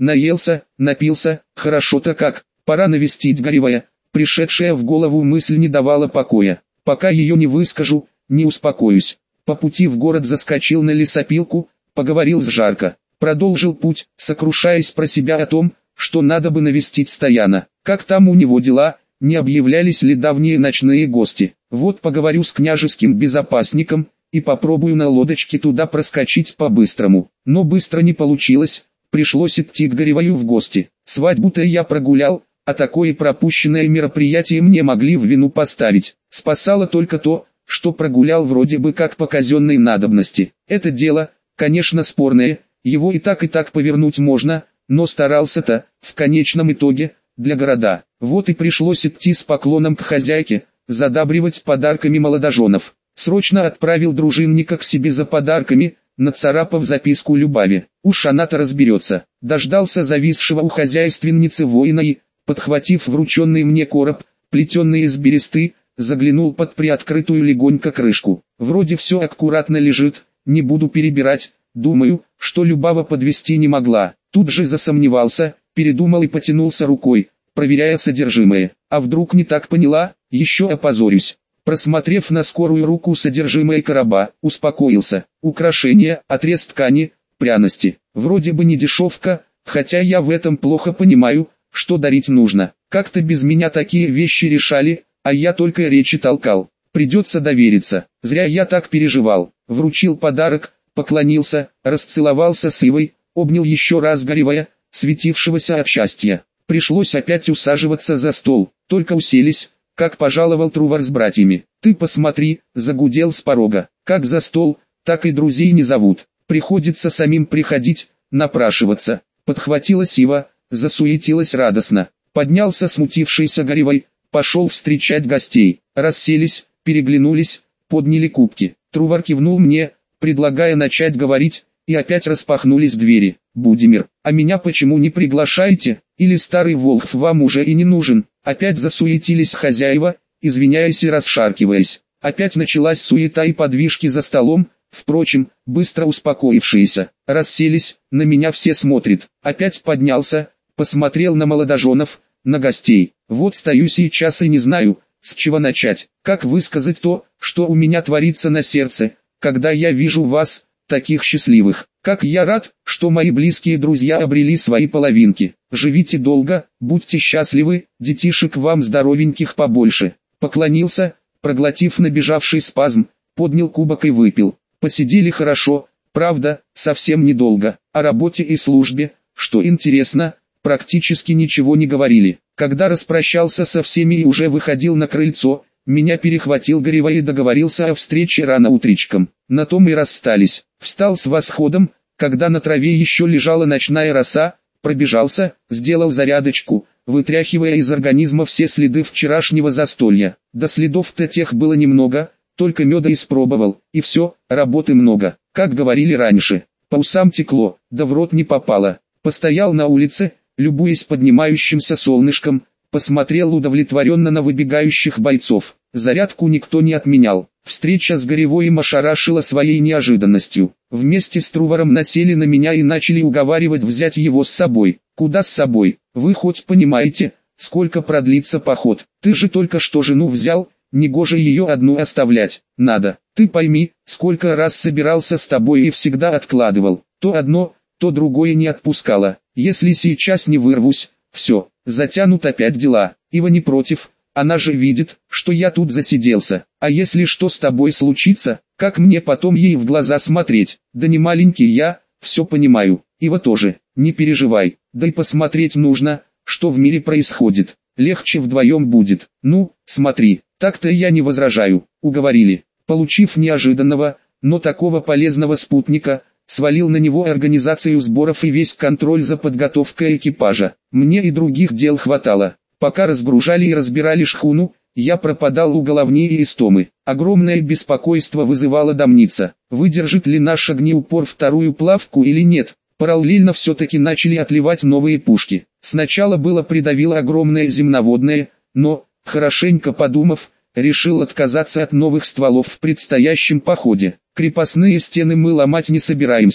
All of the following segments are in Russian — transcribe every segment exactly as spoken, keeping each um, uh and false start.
наелся, напился, хорошо-то как, пора навестить Горевая. Пришедшая в голову мысль не давала покоя. Пока ее не выскажу, не успокоюсь. По пути в город заскочил на лесопилку, поговорил с Жарко. Продолжил путь, сокрушаясь про себя о том, что надо бы навестить Стояна. Как там у него дела, не объявлялись ли давние ночные гости. Вот поговорю с княжеским безопасником, и попробую на лодочке туда проскочить по-быстрому. Но быстро не получилось, пришлось идти к Гореваю в гости. Свадьбу-то я прогулял, а такое пропущенное мероприятие мне могли в вину поставить. Спасало только то, что прогулял вроде бы как по казенной надобности. Это дело, конечно, спорное, его и так и так повернуть можно, но старался-то, в конечном итоге, для города. Вот и пришлось идти с поклоном к хозяйке, задабривать подарками молодоженов. Срочно отправил дружинника к себе за подарками, нацарапав записку Любави. Уж она-то разберется. Дождался зависшего у хозяйственницы воина и, подхватив врученный мне короб, плетенный из бересты, заглянул под приоткрытую легонько крышку. Вроде все аккуратно лежит, не буду перебирать, думаю, что Любава подвести не могла. Тут же засомневался, передумал и потянулся рукой, проверяя содержимое. А вдруг не так поняла, еще опозорюсь. Просмотрев на скорую руку содержимое короба, успокоился. Украшения, отрез ткани, пряности. Вроде бы не дешевка, хотя я в этом плохо понимаю, что дарить нужно. Как-то без меня такие вещи решали, а я только речи толкал. Придется довериться. Зря я так переживал. Вручил подарок, поклонился, расцеловался с Ивой, обнял еще раз Горевая, светившегося от счастья. Пришлось опять усаживаться за стол. Только уселись, как пожаловал Трувор с братьями. Ты посмотри, загудел с порога. Как за стол, так и друзей не зовут. Приходится самим приходить, напрашиваться. Подхватилась Ива, засуетилась радостно. Поднялся смутившийся Горевой, пошел встречать гостей. Расселись, переглянулись, подняли кубки. Трувор кивнул мне, предлагая начать говорить, и опять распахнулись двери. «Будимир, а меня почему не приглашаете? Или старый Волхв вам уже и не нужен?» Опять засуетились хозяева, извиняясь и расшаркиваясь. Опять началась суета и подвижки за столом, впрочем, быстро успокоившиеся. Расселись, на меня все смотрят. Опять поднялся, посмотрел на молодоженов, на гостей. Вот стою сейчас и не знаю, с чего начать. Как высказать то, что у меня творится на сердце, когда я вижу вас, таких счастливых. Как я рад, что мои близкие друзья обрели свои половинки. Живите долго, будьте счастливы, детишек вам здоровеньких побольше. Поклонился, проглотив набежавший спазм, поднял кубок и выпил. Посидели хорошо, правда, совсем недолго. О работе и службе, что интересно, практически ничего не говорили. Когда распрощался со всеми и уже выходил на крыльцо, меня перехватил Горевой и договорился о встрече рано утречком. На том и расстались. Встал с восходом, когда на траве еще лежала ночная роса, пробежался, сделал зарядочку, вытряхивая из организма все следы вчерашнего застолья. До следов-то тех было немного, только меда испробовал, и все, работы много. Как говорили раньше, по усам текло, да в рот не попало. Постоял на улице, любуясь поднимающимся солнышком, посмотрел удовлетворенно на выбегающих бойцов. Зарядку никто не отменял. Встреча с Горевоем ошарашила своей неожиданностью. Вместе с Трувором насели на меня и начали уговаривать взять его с собой. Куда с собой? Вы хоть понимаете, сколько продлится поход? Ты же только что жену взял, негоже ее одну оставлять. Надо. Ты пойми, сколько раз собирался с тобой и всегда откладывал. То одно, то другое не отпускало. Если сейчас не вырвусь, все, затянут опять дела. Ива не против. Она же видит, что я тут засиделся. А если что с тобой случится, как мне потом ей в глаза смотреть? Да не маленький я, все понимаю. Ива тоже, не переживай. Да и посмотреть нужно, что в мире происходит. Легче вдвоем будет. Ну, смотри, так-то я не возражаю. Уговорили. Получив неожиданного, но такого полезного спутника, свалил на него организацию сборов и весь контроль за подготовкой экипажа. Мне и других дел хватало. Пока разгружали и разбирали шхуну, я пропадал у головней и истомы. Огромное беспокойство вызывала домница. Выдержит ли наш огнеупор вторую плавку или нет? Параллельно все-таки начали отливать новые пушки. Сначала было придавило огромное земноводное, но, хорошенько подумав, решил отказаться от новых стволов в предстоящем походе. Крепостные стены мы ломать не собираемся,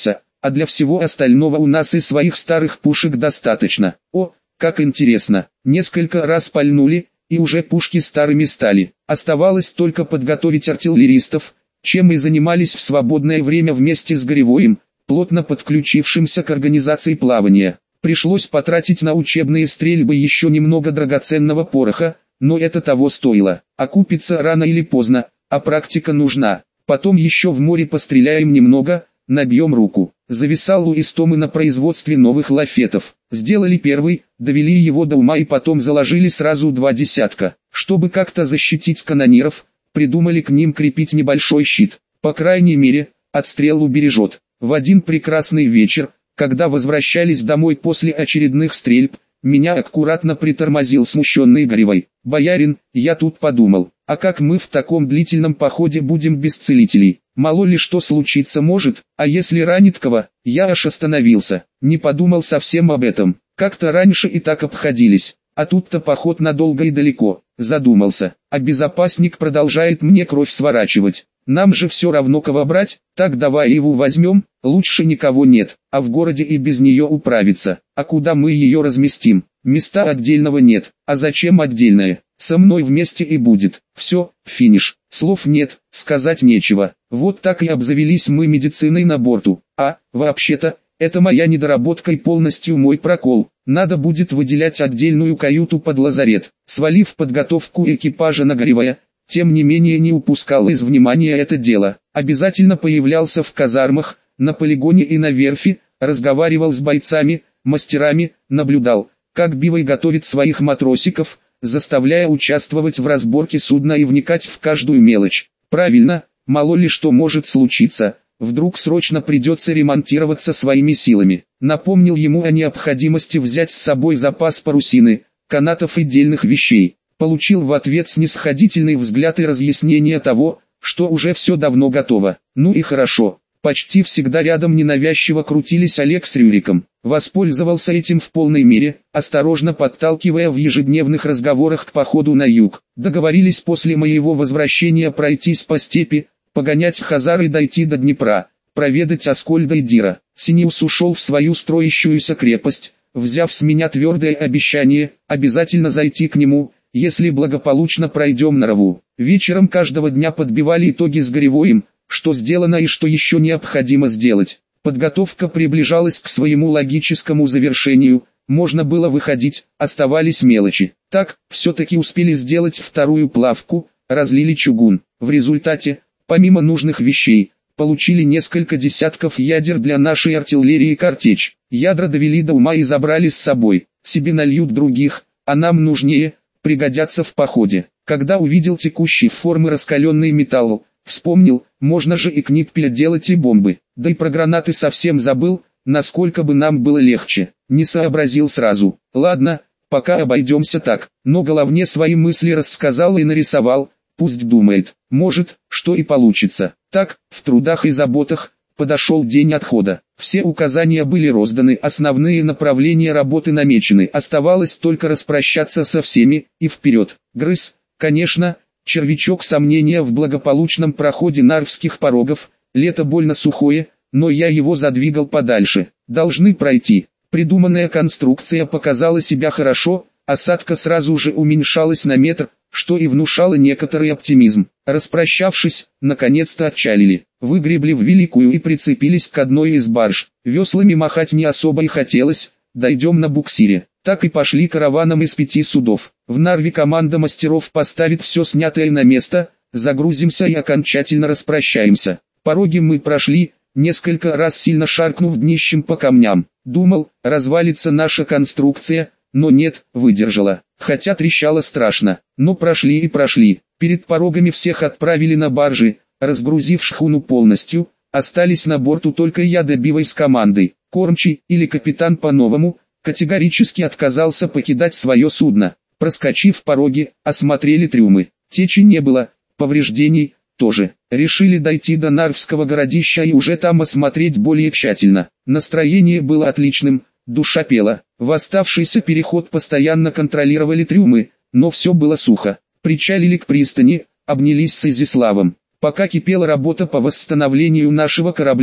а для всего остального у нас и своих старых пушек достаточно. О, как интересно, несколько раз пальнули, и уже пушки старыми стали. Оставалось только подготовить артиллеристов, чем и занимались в свободное время вместе с Горевоем, плотно подключившимся к организации плавания. Пришлось потратить на учебные стрельбы еще немного драгоценного пороха, но это того стоило. Окупится рано или поздно, а практика нужна. Потом еще в море постреляем немного, набьем руку. Зависал у Истомы на производстве новых лафетов. Сделали первый, довели его до ума и потом заложили сразу два десятка. Чтобы как-то защитить канониров, придумали к ним крепить небольшой щит. По крайней мере, от стрел убережет. В один прекрасный вечер, когда возвращались домой после очередных стрельб, меня аккуратно притормозил смущенный Горевой. «Боярин, я тут подумал, а как мы в таком длительном походе будем без целителей? Мало ли что случиться может, а если ранит кого?» Я аж остановился, не подумал совсем об этом. Как-то раньше и так обходились, а тут-то поход надолго и далеко. Задумался, а безопасник продолжает мне кровь сворачивать. Нам же все равно кого брать, так давай его возьмем, лучше никого нет, а в городе и без нее управиться. А куда мы ее разместим? Места отдельного нет, а зачем отдельное? Со мной вместе и будет. Все, финиш. Слов нет, сказать нечего. Вот так и обзавелись мы медициной на борту. А, вообще-то, это моя недоработка и полностью мой прокол. Надо будет выделять отдельную каюту под лазарет. Свалив подготовку экипажа на Горевое, тем не менее не упускал из внимания это дело. Обязательно появлялся в казармах, на полигоне и на верфи, разговаривал с бойцами, мастерами, наблюдал, как Бивой готовит своих матросиков, заставляя участвовать в разборке судна и вникать в каждую мелочь. Правильно, мало ли что может случиться, вдруг срочно придется ремонтироваться своими силами. Напомнил ему о необходимости взять с собой запас парусины, канатов и дельных вещей. Получил в ответ снисходительный взгляд и разъяснение того, что уже все давно готово. Ну и хорошо. Почти всегда рядом ненавязчиво крутились Олег с Рюриком. Воспользовался этим в полной мере, осторожно подталкивая в ежедневных разговорах к походу на юг. Договорились после моего возвращения пройтись по степи, погонять Хазар и дойти до Днепра, проведать Аскольда и Дира. Синеус ушел в свою строящуюся крепость, взяв с меня твердое обещание, обязательно зайти к нему, если благополучно пройдем Нарову. Вечером каждого дня подбивали итоги с Горевоем, что сделано и что еще необходимо сделать. Подготовка приближалась к своему логическому завершению, можно было выходить, оставались мелочи. Так, все-таки успели сделать вторую плавку, разлили чугун. В результате, помимо нужных вещей, получили несколько десятков ядер для нашей артиллерии и картечь. Ядра довели до ума и забрали с собой. Себе нальют других, а нам нужнее, пригодятся в походе. Когда увидел текущий в формы раскаленный металл, вспомнил, можно же и к Ниппеля делать и бомбы. Да и про гранаты совсем забыл, насколько бы нам было легче. Не сообразил сразу. Ладно, пока обойдемся так. Но головне свои мысли рассказал и нарисовал, пусть думает. Может, что и получится. Так, в трудах и заботах, подошел день отхода. Все указания были розданы, основные направления работы намечены. Оставалось только распрощаться со всеми, и вперед. Грыз, конечно, червячок сомнения в благополучном проходе Нарвских порогов. Лето больно сухое, но я его задвигал подальше. Должны пройти. Придуманная конструкция показала себя хорошо, осадка сразу же уменьшалась на метр, что и внушало некоторый оптимизм. Распрощавшись, наконец-то отчалили. Выгребли в Великую и прицепились к одной из барж. Веслами махать не особо и хотелось, дойдем на буксире. Так и пошли караваном из пяти судов. В Нарве команда мастеров поставит все снятое на место, загрузимся и окончательно распрощаемся. Пороги мы прошли, несколько раз сильно шаркнув днищем по камням. Думал, развалится наша конструкция, но нет, выдержала. Хотя трещало страшно, но прошли и прошли. Перед порогами всех отправили на баржи, разгрузив шхуну полностью, остались на борту только я да Бивой с командой. Кормчий, или капитан по-новому, категорически отказался покидать свое судно. Проскочив пороги, осмотрели трюмы. Течи не было, повреждений тоже. Решили дойти до Нарвского городища и уже там осмотреть более тщательно. Настроение было отличным, душа пела. В оставшийся переход постоянно контролировали трюмы, но все было сухо. Причалили к пристани, обнялись с Изяславом. Пока кипела работа по восстановлению нашего корабля,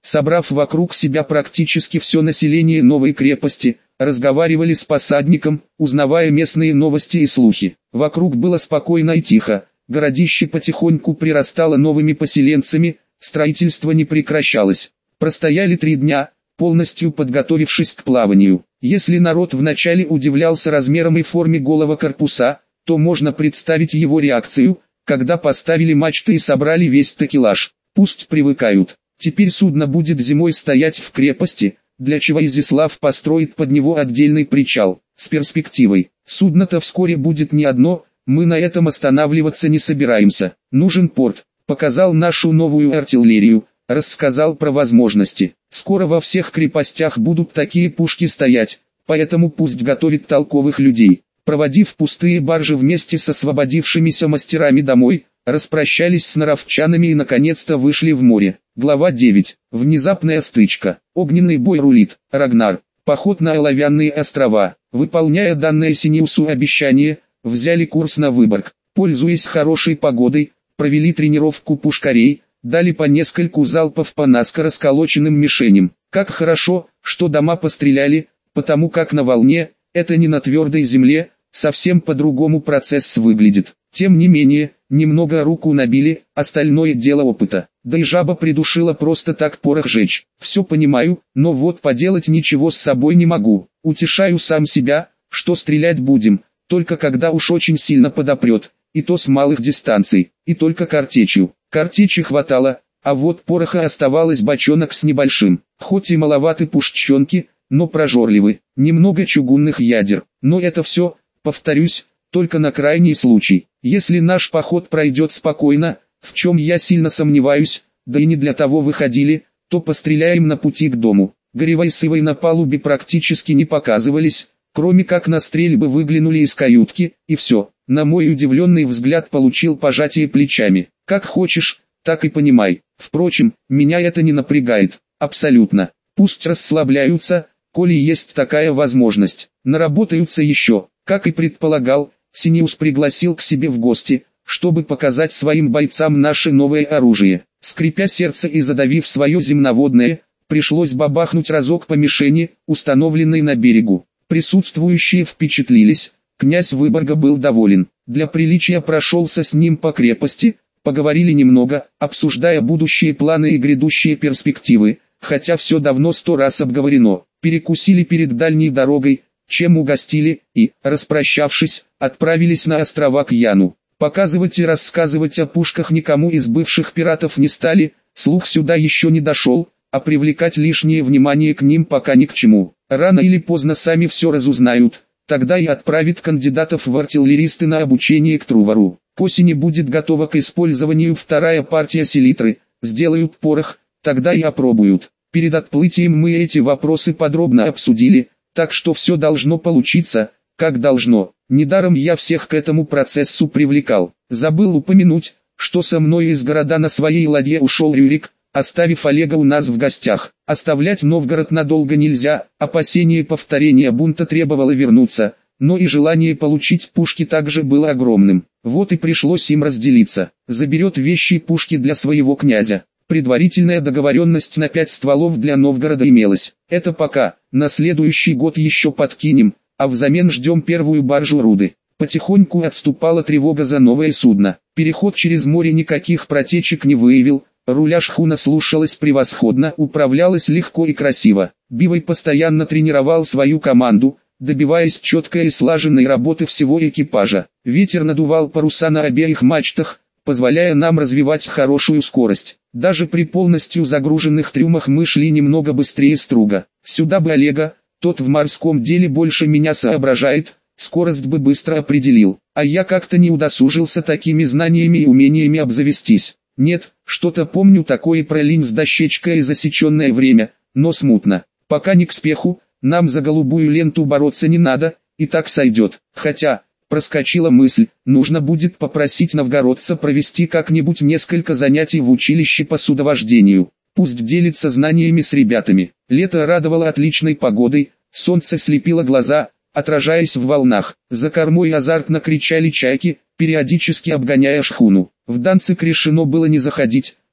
собрав вокруг себя практически все население новой крепости, разговаривали с посадником, узнавая местные новости и слухи. Вокруг было спокойно и тихо, городище потихоньку прирастало новыми поселенцами, строительство не прекращалось. Простояли три дня, полностью подготовившись к плаванию. Если народ вначале удивлялся размерам и форме голого корпуса, то можно представить его реакцию, когда поставили мачты и собрали весь такелаж. Пусть привыкают. Теперь судно будет зимой стоять в крепости, для чего Изяслав построит под него отдельный причал, с перспективой. Судно-то вскоре будет не одно, мы на этом останавливаться не собираемся. Нужен порт, показал нашу новую артиллерию, рассказал про возможности. Скоро во всех крепостях будут такие пушки стоять, поэтому пусть готовит толковых людей. Проводив пустые баржи вместе с освободившимися мастерами домой, распрощались с норовчанами и наконец-то вышли в море. Глава девять. Внезапная стычка. Огненный бой рулит. Рагнар. Поход на Оловянные острова. Выполняя данное Синеусу обещание, взяли курс на Выборг. Пользуясь хорошей погодой, провели тренировку пушкарей, дали по нескольку залпов по наскоро сколоченным мишеням. Как хорошо, что дома постреляли, потому как на волне, это не на твердой земле, совсем по-другому процесс выглядит. Тем не менее, немного руку набили, остальное дело опыта. Да и жаба придушила просто так порох жечь. Все понимаю, но вот поделать ничего с собой не могу. Утешаю сам себя, что стрелять будем, только когда уж очень сильно подопрет, и то с малых дистанций, и только картечью. Картечи хватало, а вот пороха оставалось бочонок с небольшим. Хоть и маловаты пушченки, но прожорливы. Немного чугунных ядер, но это все, повторюсь, только на крайний случай. Если наш поход пройдет спокойно, в чем я сильно сомневаюсь, да и не для того выходили, то постреляем на пути к дому. Горевой с Ивой на палубе практически не показывались, кроме как на стрельбы выглянули из каютки, и все. На мой удивленный взгляд получил пожатие плечами. Как хочешь, так и понимай. Впрочем, меня это не напрягает, абсолютно. Пусть расслабляются, коли есть такая возможность. Наработаются еще. Как и предполагал, Синеус пригласил к себе в гости, чтобы показать своим бойцам наше новое оружие. Скрипя сердце и задавив свое земноводное, пришлось бабахнуть разок по мишени, установленной на берегу. Присутствующие впечатлились, князь Выборга был доволен. Для приличия прошелся с ним по крепости, поговорили немного, обсуждая будущие планы и грядущие перспективы, хотя все давно сто раз обговорено. Перекусили перед дальней дорогой, чем угостили, и, распрощавшись, отправились на острова к Яну. Показывать и рассказывать о пушках никому из бывших пиратов не стали, слух сюда еще не дошел, а привлекать лишнее внимание к ним пока ни к чему. Рано или поздно сами все разузнают, тогда и отправят кандидатов в артиллеристы на обучение к Трувару. К осени будет готова к использованию вторая партия селитры, сделают порох, тогда и опробуют. Перед отплытием мы эти вопросы подробно обсудили, так что все должно получиться, как должно. Недаром я всех к этому процессу привлекал. Забыл упомянуть, что со мной из города на своей ладье ушел Рюрик, оставив Олега у нас в гостях. Оставлять Новгород надолго нельзя, опасение повторения бунта требовало вернуться, но и желание получить пушки также было огромным. Вот и пришлось им разделиться. Заберет вещи и пушки для своего князя. Предварительная договоренность на пять стволов для Новгорода имелась. Это пока, на следующий год еще подкинем, а взамен ждем первую баржу Руды. Потихоньку отступала тревога за новое судно. Переход через море никаких протечек не выявил, руля шхуна слушалась превосходно, управлялась легко и красиво. Бивой постоянно тренировал свою команду, добиваясь четкой и слаженной работы всего экипажа. Ветер надувал паруса на обеих мачтах, позволяя нам развивать хорошую скорость. Даже при полностью загруженных трюмах мы шли немного быстрее Струга. Сюда бы Олега, тот в морском деле больше меня соображает, скорость бы быстро определил. А я как-то не удосужился такими знаниями и умениями обзавестись. Нет, что-то помню такое про линь с дощечкой и засеченное время, но смутно. Пока не к спеху, нам за голубую ленту бороться не надо, и так сойдет. Хотя, проскочила мысль, нужно будет попросить новгородца провести как-нибудь несколько занятий в училище по судовождению. Пусть делится знаниями с ребятами. Лето радовало отличной погодой, солнце слепило глаза, отражаясь в волнах. За кормой азартно кричали чайки, периодически обгоняя шхуну. В Данциг решено было не заходить,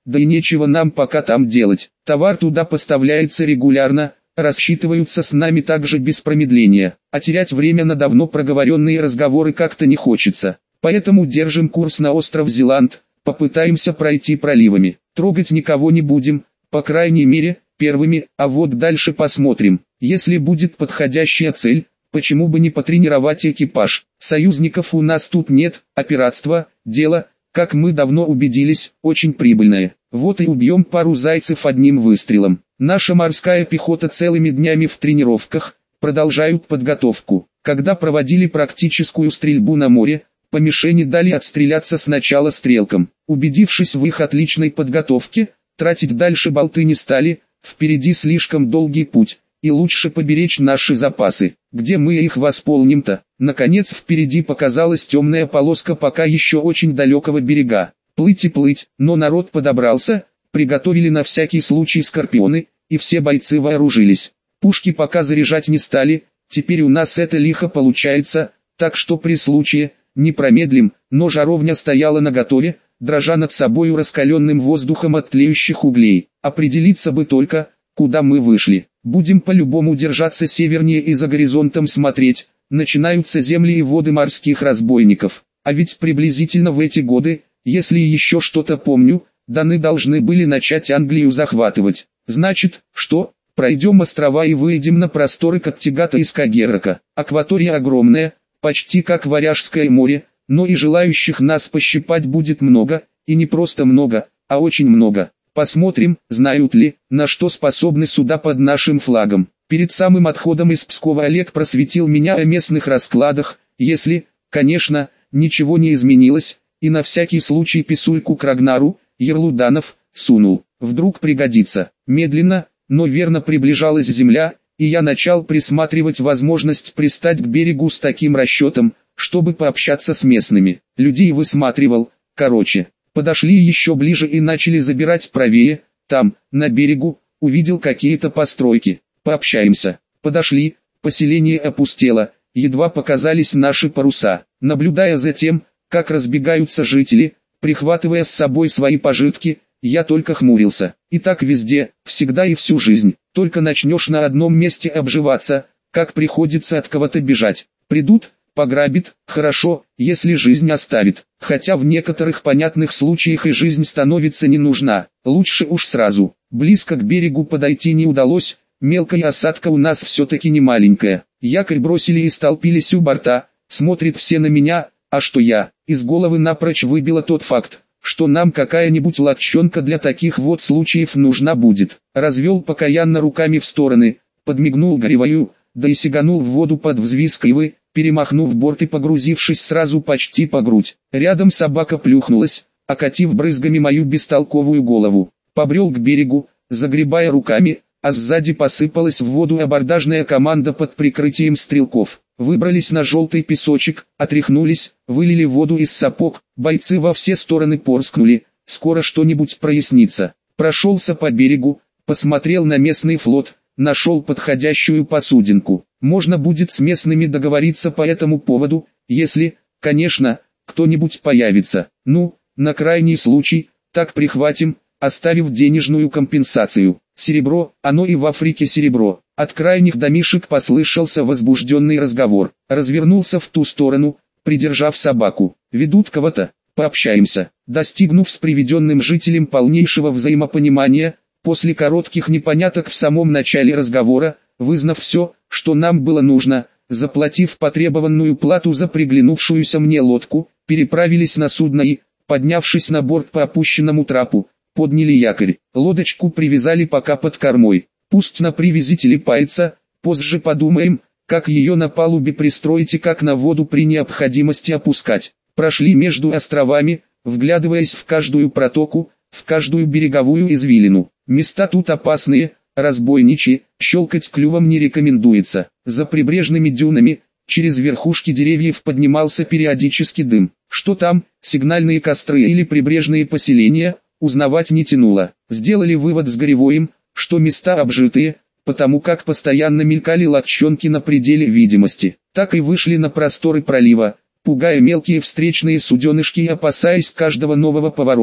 да и нечего нам пока там делать. Товар туда поставляется регулярно, рассчитываются с нами также без промедления, а терять время на давно проговоренные разговоры как-то не хочется. Поэтому держим курс на остров Зеланд, попытаемся пройти проливами. Трогать никого не будем, по крайней мере, первыми, а вот дальше посмотрим. Если будет подходящая цель, почему бы не потренировать экипаж? Союзников у нас тут нет, а пиратство – дело, как мы давно убедились, очень прибыльное. Вот и убьем пару зайцев одним выстрелом. Наша морская пехота целыми днями в тренировках, продолжают подготовку. Когда проводили практическую стрельбу на море, по мишени дали отстреляться сначала стрелкам. Убедившись в их отличной подготовке, тратить дальше болты не стали, впереди слишком долгий путь, и лучше поберечь наши запасы. Где мы их восполним-то? Наконец впереди показалась темная полоска пока еще очень далекого берега. Плыть и плыть, но народ подобрался, приготовили на всякий случай скорпионы, и все бойцы вооружились. Пушки пока заряжать не стали, теперь у нас это лихо получается, так что при случае, не промедлим, но жаровня стояла наготове, дрожа над собою раскаленным воздухом от тлеющих углей. Определиться бы только, куда мы вышли. Будем по-любому держаться севернее и за горизонтом смотреть, начинаются земли и воды морских разбойников. А ведь приблизительно в эти годы, если еще что-то помню, даны должны были начать Англию захватывать. Значит, что? Пройдем острова и выйдем на просторы Каттегата и Скагеррака. Акватория огромная, почти как Варяжское море, но и желающих нас пощипать будет много, и не просто много, а очень много. Посмотрим, знают ли, на что способны суда под нашим флагом. Перед самым отходом из Пскова Олег просветил меня о местных раскладах, если, конечно, ничего не изменилось, и на всякий случай писульку к Рагнару, Ерлуданов, сунул. Вдруг пригодится. Медленно, но верно приближалась земля, и я начал присматривать возможность пристать к берегу с таким расчетом, чтобы пообщаться с местными. Людей высматривал, короче. Подошли еще ближе и начали забирать правее, там, на берегу, увидел какие-то постройки. Пообщаемся. Подошли, поселение опустело, едва показались наши паруса. Наблюдая за тем, как разбегаются жители, прихватывая с собой свои пожитки, я только хмурился. И так везде, всегда и всю жизнь. Только начнешь на одном месте обживаться, как приходится от кого-то бежать. Придут, пограбит, хорошо, если жизнь оставит. Хотя в некоторых понятных случаях и жизнь становится не нужна. Лучше уж сразу. Близко к берегу подойти не удалось, мелкая осадка у нас все-таки не маленькая. Якорь бросили и столпились у борта, смотрят все на меня, а что я? Из головы напрочь выбило тот факт, что нам какая-нибудь лодчонка для таких вот случаев нужна будет. Развел покаянно руками в стороны, подмигнул Горевою, да и сиганул в воду под взвизг ивы, перемахнув борт и погрузившись сразу почти по грудь. Рядом собака плюхнулась, окатив брызгами мою бестолковую голову. Побрел к берегу, загребая руками, а сзади посыпалась в воду абордажная команда под прикрытием стрелков. Выбрались на желтый песочек, отряхнулись, вылили воду из сапог, бойцы во все стороны порскнули, скоро что-нибудь прояснится. Прошелся по берегу, посмотрел на местный флот, нашел подходящую посудинку. Можно будет с местными договориться по этому поводу, если, конечно, кто-нибудь появится. Ну, на крайний случай, так прихватим, оставив денежную компенсацию. Серебро, оно и в Африке серебро. От крайних домишек послышался возбужденный разговор. Развернулся в ту сторону, придержав собаку. Ведут кого-то, пообщаемся. Достигнув с приведенным жителем полнейшего взаимопонимания, после коротких непоняток в самом начале разговора, вызнав все, что нам было нужно, заплатив потребованную плату за приглянувшуюся мне лодку, переправились на судно и, поднявшись на борт по опущенному трапу, подняли якорь. Лодочку привязали пока под кормой. Пусть на привязи телепается, позже подумаем, как ее на палубе пристроить и как на воду при необходимости опускать. Прошли между островами, вглядываясь в каждую протоку, в каждую береговую извилину. Места тут опасные, разбойничьи, щелкать клювом не рекомендуется. За прибрежными дюнами, через верхушки деревьев поднимался периодически дым. Что там, сигнальные костры или прибрежные поселения, узнавать не тянуло. Сделали вывод с Горевоем, что места обжитые, потому как постоянно мелькали лодчонки на пределе видимости. Так и вышли на просторы пролива, пугая мелкие встречные суденышки и опасаясь каждого нового поворота,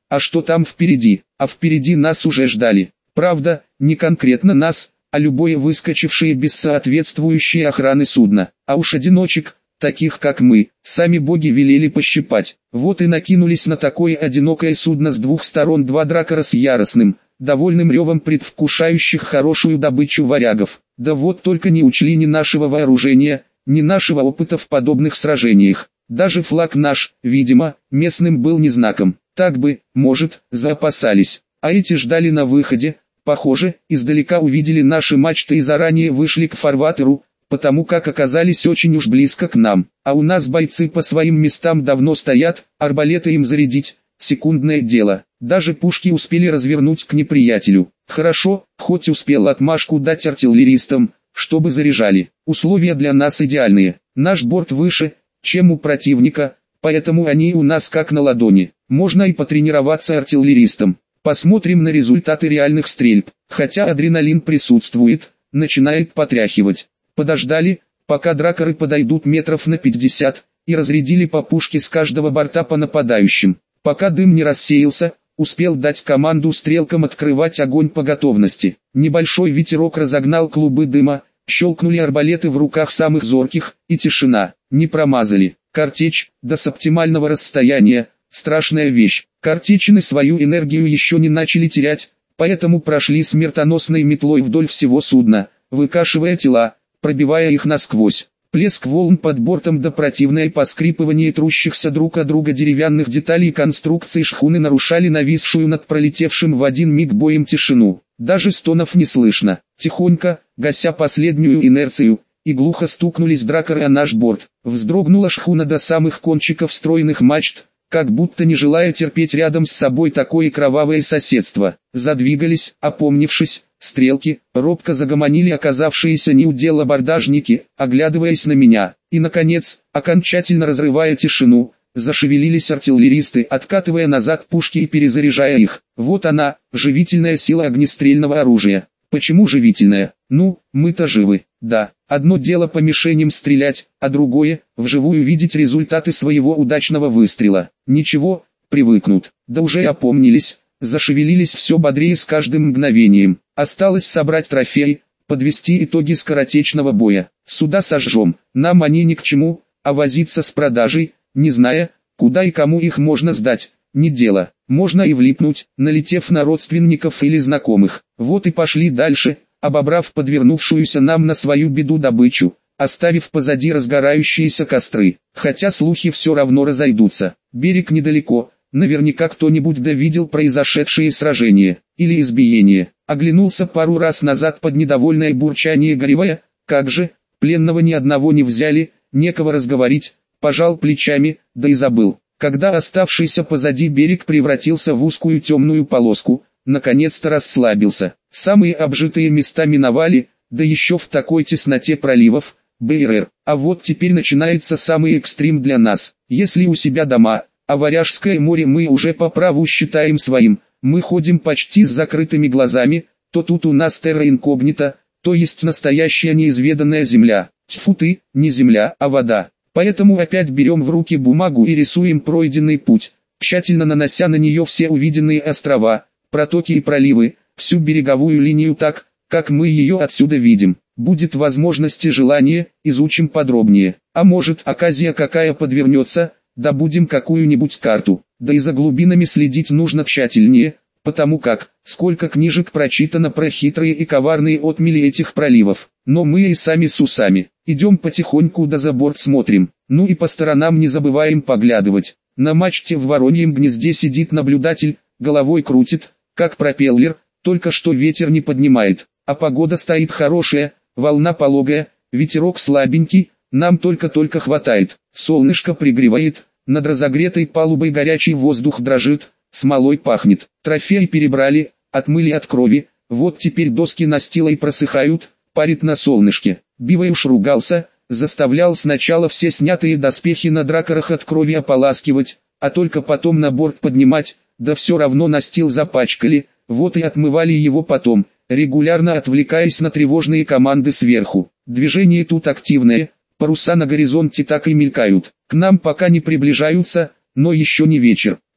А что там впереди? А впереди нас уже ждали. Правда, не конкретно нас, а любое выскочившее без соответствующей охраны судно. А уж одиночек, таких как мы, сами боги велели пощипать. Вот и накинулись на такое одинокое судно с двух сторон два дракара с яростным, довольным ревом предвкушающих хорошую добычу варягов. Да вот только не учли ни нашего вооружения, ни нашего опыта в подобных сражениях. Даже флаг наш, видимо, местным был не знаком. Так бы, может, заопасались. А эти ждали на выходе, похоже, издалека увидели наши мачты и заранее вышли к фарватеру, потому как оказались очень уж близко к нам. А у нас бойцы по своим местам давно стоят, арбалеты им зарядить – секундное дело. Даже пушки успели развернуть к неприятелю. Хорошо, хоть успел отмашку дать артиллеристам, чтобы заряжали. Условия для нас идеальные. Наш борт выше, чем у противника, поэтому они у нас как на ладони. Можно и потренироваться артиллеристам. Посмотрим на результаты реальных стрельб. Хотя адреналин присутствует, начинает потряхивать. Подождали, пока дракары подойдут метров на пятьдесят, и разрядили по пушке с каждого борта по нападающим. Пока дым не рассеялся, успел дать команду стрелкам открывать огонь по готовности. Небольшой ветерок разогнал клубы дыма, щелкнули арбалеты в руках самых зорких, и тишина. Не промазали. Картечь, да с оптимального расстояния, страшная вещь. Картечины свою энергию еще не начали терять, поэтому прошли смертоносной метлой вдоль всего судна, выкашивая тела, пробивая их насквозь. Плеск волн под бортом да противное поскрипывание трущихся друг от друга деревянных деталей конструкции шхуны нарушали нависшую над пролетевшим в один миг боем тишину. Даже стонов не слышно. Тихонько, гася последнюю инерцию, и глухо стукнулись дракары о наш борт. Вздрогнула шхуна до самых кончиков стройных мачт, как будто не желая терпеть рядом с собой такое кровавое соседство. Задвигались, опомнившись, стрелки, робко загомонили оказавшиеся неудел абордажники, оглядываясь на меня. И, наконец, окончательно разрывая тишину, зашевелились артиллеристы, откатывая назад пушки и перезаряжая их. Вот она, живительная сила огнестрельного оружия. Почему живительная? Ну, мы-то живы. Да, одно дело по мишеням стрелять, а другое – вживую видеть результаты своего удачного выстрела. Ничего, привыкнут. Да уже и опомнились, зашевелились все бодрее с каждым мгновением. Осталось собрать трофеи, подвести итоги скоротечного боя. Суда сожжем, нам они ни к чему, а возиться с продажей, не зная, куда и кому их можно сдать, не дело. Можно и влипнуть, налетев на родственников или знакомых. Вот и пошли дальше, обобрав подвернувшуюся нам на свою беду добычу, оставив позади разгорающиеся костры. Хотя слухи все равно разойдутся. Берег недалеко, наверняка кто-нибудь да видел произошедшие сражения, или избиения. Оглянулся пару раз назад под недовольное бурчание Горевая, как же, пленного ни одного не взяли, некого разговорить, пожал плечами, да и забыл. Когда оставшийся позади берег превратился в узкую темную полоску, наконец-то расслабился. Самые обжитые места миновали, да еще в такой тесноте проливов, БРР. А вот теперь начинается самый экстрим для нас. Если у себя дома, а Варяжское море мы уже по праву считаем своим, мы ходим почти с закрытыми глазами, то тут у нас терра инкогнита, то есть настоящая неизведанная земля. Тьфу ты, не земля, а вода. Поэтому опять берем в руки бумагу и рисуем пройденный путь, тщательно нанося на нее все увиденные острова, протоки и проливы, всю береговую линию так, как мы ее отсюда видим. Будет возможность и желание, изучим подробнее. А может, оказия какая подвернется, добудем какую-нибудь карту. Да и за глубинами следить нужно тщательнее, потому как, сколько книжек прочитано про хитрые и коварные отмели этих проливов. Но мы и сами с усами. Идем потихоньку да за борт смотрим. Ну и по сторонам не забываем поглядывать. На мачте в вороньем гнезде сидит наблюдатель, головой крутит, как пропеллер, только что ветер не поднимает. А погода стоит хорошая, волна пологая, ветерок слабенький, нам только-только хватает. Солнышко пригревает, над разогретой палубой горячий воздух дрожит, смолой пахнет. Трофей перебрали, отмыли от крови, вот теперь доски настилой просыхают, парит на солнышке. Биваюш ругался, заставлял сначала все снятые доспехи на дракарах от крови ополаскивать, а только потом на борт поднимать, да все равно настил запачкали, вот и отмывали его потом, регулярно отвлекаясь на тревожные команды сверху. Движение тут активное, паруса на горизонте так и мелькают. К нам пока не приближаются, но еще не вечер.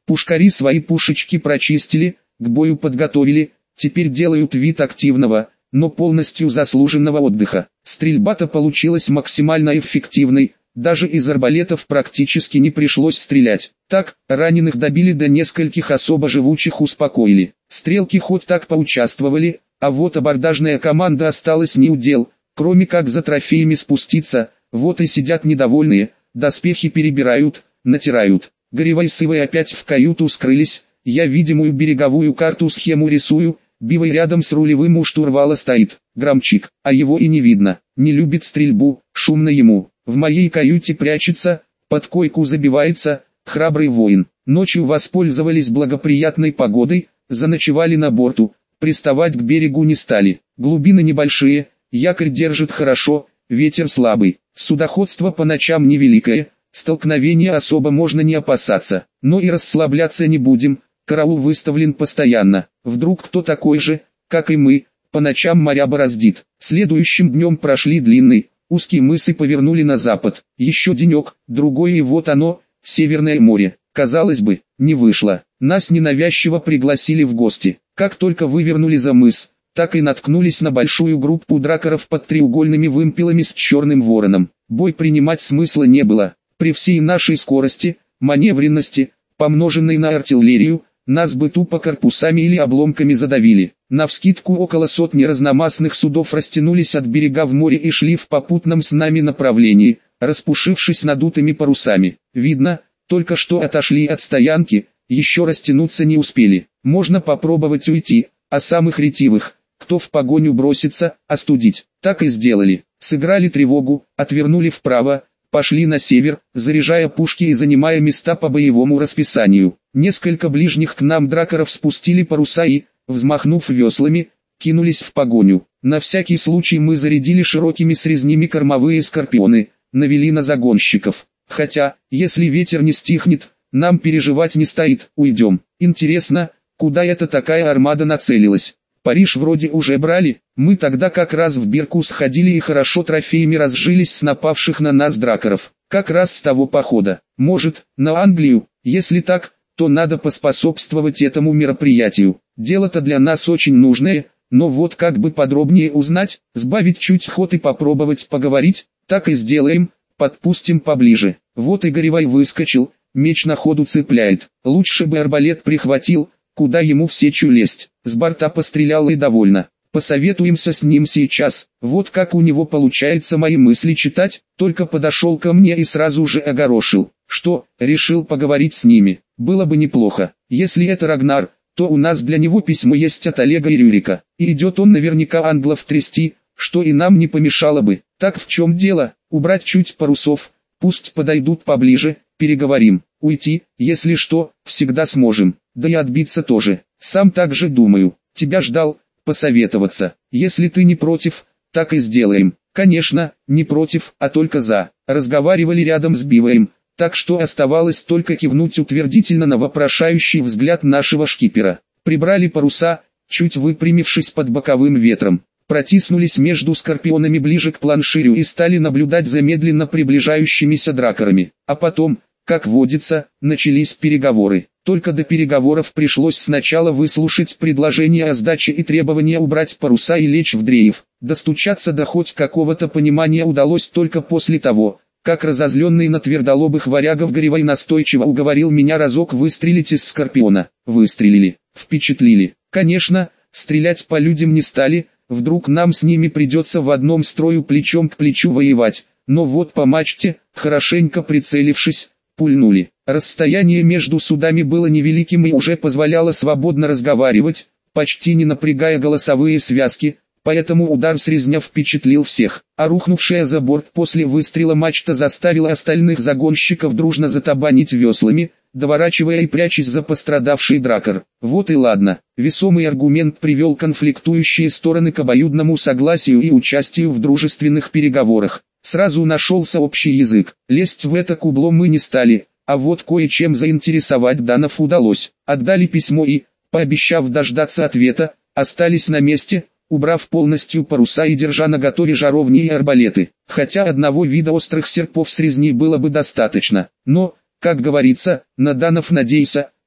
Пушкари свои пушечки прочистили, к бою подготовили, теперь делают вид активного, но полностью заслуженного отдыха. Стрельба-то получилась максимально эффективной, даже из арбалетов практически не пришлось стрелять. Так, раненых добили, до нескольких особо живучих успокоили. Стрелки хоть так поучаствовали, а вот абордажная команда осталась неудел, кроме как за трофеями спуститься, вот и сидят недовольные, доспехи перебирают, натирают. Горевай с Ивой опять в каюту скрылись, я видимую береговую карту-схему рисую, Бивой рядом с рулевым у штурвала стоит, громчик, а его и не видно, не любит стрельбу, шумно ему, в моей каюте прячется, под койку забивается, храбрый воин. Ночью воспользовались благоприятной погодой, заночевали на борту, приставать к берегу не стали, глубины небольшие, якорь держит хорошо, ветер слабый, судоходство по ночам невеликое, столкновения особо можно не опасаться, но и расслабляться не будем. Караул выставлен постоянно, вдруг кто такой же, как и мы, по ночам моря бороздит. Следующим днем прошли длинный, узкий мыс и повернули на запад. Еще денек, другой и вот оно, Северное море. Казалось бы, не вышло. Нас ненавязчиво пригласили в гости. Как только вывернули за мыс, так и наткнулись на большую группу дракаров под треугольными вымпелами с черным вороном. Бой принимать смысла не было. При всей нашей скорости, маневренности, помноженной на артиллерию, нас бы тупо корпусами или обломками задавили. Навскидку около сотни разномастных судов растянулись от берега в море и шли в попутном с нами направлении, распушившись надутыми парусами. Видно, только что отошли от стоянки, еще растянуться не успели. Можно попробовать уйти, а самых ретивых, кто в погоню бросится, остудить. Так и сделали. Сыграли тревогу, отвернули вправо, пошли на север, заряжая пушки и занимая места по боевому расписанию. Несколько ближних к нам дракаров спустили паруса и, взмахнув веслами, кинулись в погоню. На всякий случай мы зарядили широкими срезнями кормовые скорпионы, навели на загонщиков. Хотя, если ветер не стихнет, нам переживать не стоит, уйдем. Интересно, куда эта такая армада нацелилась? Париж вроде уже брали, мы тогда как раз в Бирку сходили и хорошо трофеями разжились с напавших на нас дракаров. Как раз с того похода. Может, на Англию? Если так, то надо поспособствовать этому мероприятию. Дело-то для нас очень нужное, но вот как бы подробнее узнать, сбавить чуть ход и попробовать поговорить, так и сделаем, подпустим поближе. Вот и Горевай выскочил, меч на ходу цепляет. Лучше бы арбалет прихватил, куда ему в сечу лезть. С борта пострелял и довольно. Посоветуемся с ним сейчас. Вот как у него получается мои мысли читать, только подошел ко мне и сразу же огорошил. Что, решил поговорить с ними? Было бы неплохо. Если это Рагнар, то у нас для него письмо есть от Олега и Рюрика. И идет он наверняка англов трясти, что и нам не помешало бы. Так в чем дело? Убрать чуть парусов, пусть подойдут поближе, переговорим. Уйти, если что, всегда сможем. Да и отбиться тоже. Сам так же думаю. Тебя ждал, посоветоваться. Если ты не против, так и сделаем. Конечно, не против, а только за. Разговаривали рядом с Биваем, так что оставалось только кивнуть утвердительно на вопрошающий взгляд нашего шкипера. Прибрали паруса, чуть выпрямившись под боковым ветром. Протиснулись между скорпионами ближе к планширю и стали наблюдать за медленно приближающимися дракарами. А потом, как водится, начались переговоры. Только до переговоров пришлось сначала выслушать предложение о сдаче и требования убрать паруса и лечь в дрейф. Достучаться до хоть какого-то понимания удалось только после того, как разозленный на твердолобых варягов Горевай настойчиво уговорил меня разок выстрелить из Скорпиона. Выстрелили, впечатлили. Конечно, стрелять по людям не стали, вдруг нам с ними придется в одном строю плечом к плечу воевать, но вот по мачте, хорошенько прицелившись, пульнули. Расстояние между судами было невеликим и уже позволяло свободно разговаривать, почти не напрягая голосовые связки, поэтому удар с резня впечатлил всех, а рухнувшая за борт после выстрела мачта заставила остальных загонщиков дружно затабанить веслами, доворачивая и прячась за пострадавший дракар. Вот и ладно, весомый аргумент привел конфликтующие стороны к обоюдному согласию и участию в дружественных переговорах. Сразу нашелся общий язык, лезть в это кубло мы не стали, а вот кое-чем заинтересовать данов удалось. Отдали письмо и, пообещав дождаться ответа, остались на месте, убрав полностью паруса и держа наготове жаровни и арбалеты. Хотя одного вида острых серпов с резней было бы достаточно. Но, как говорится, на данов надейся,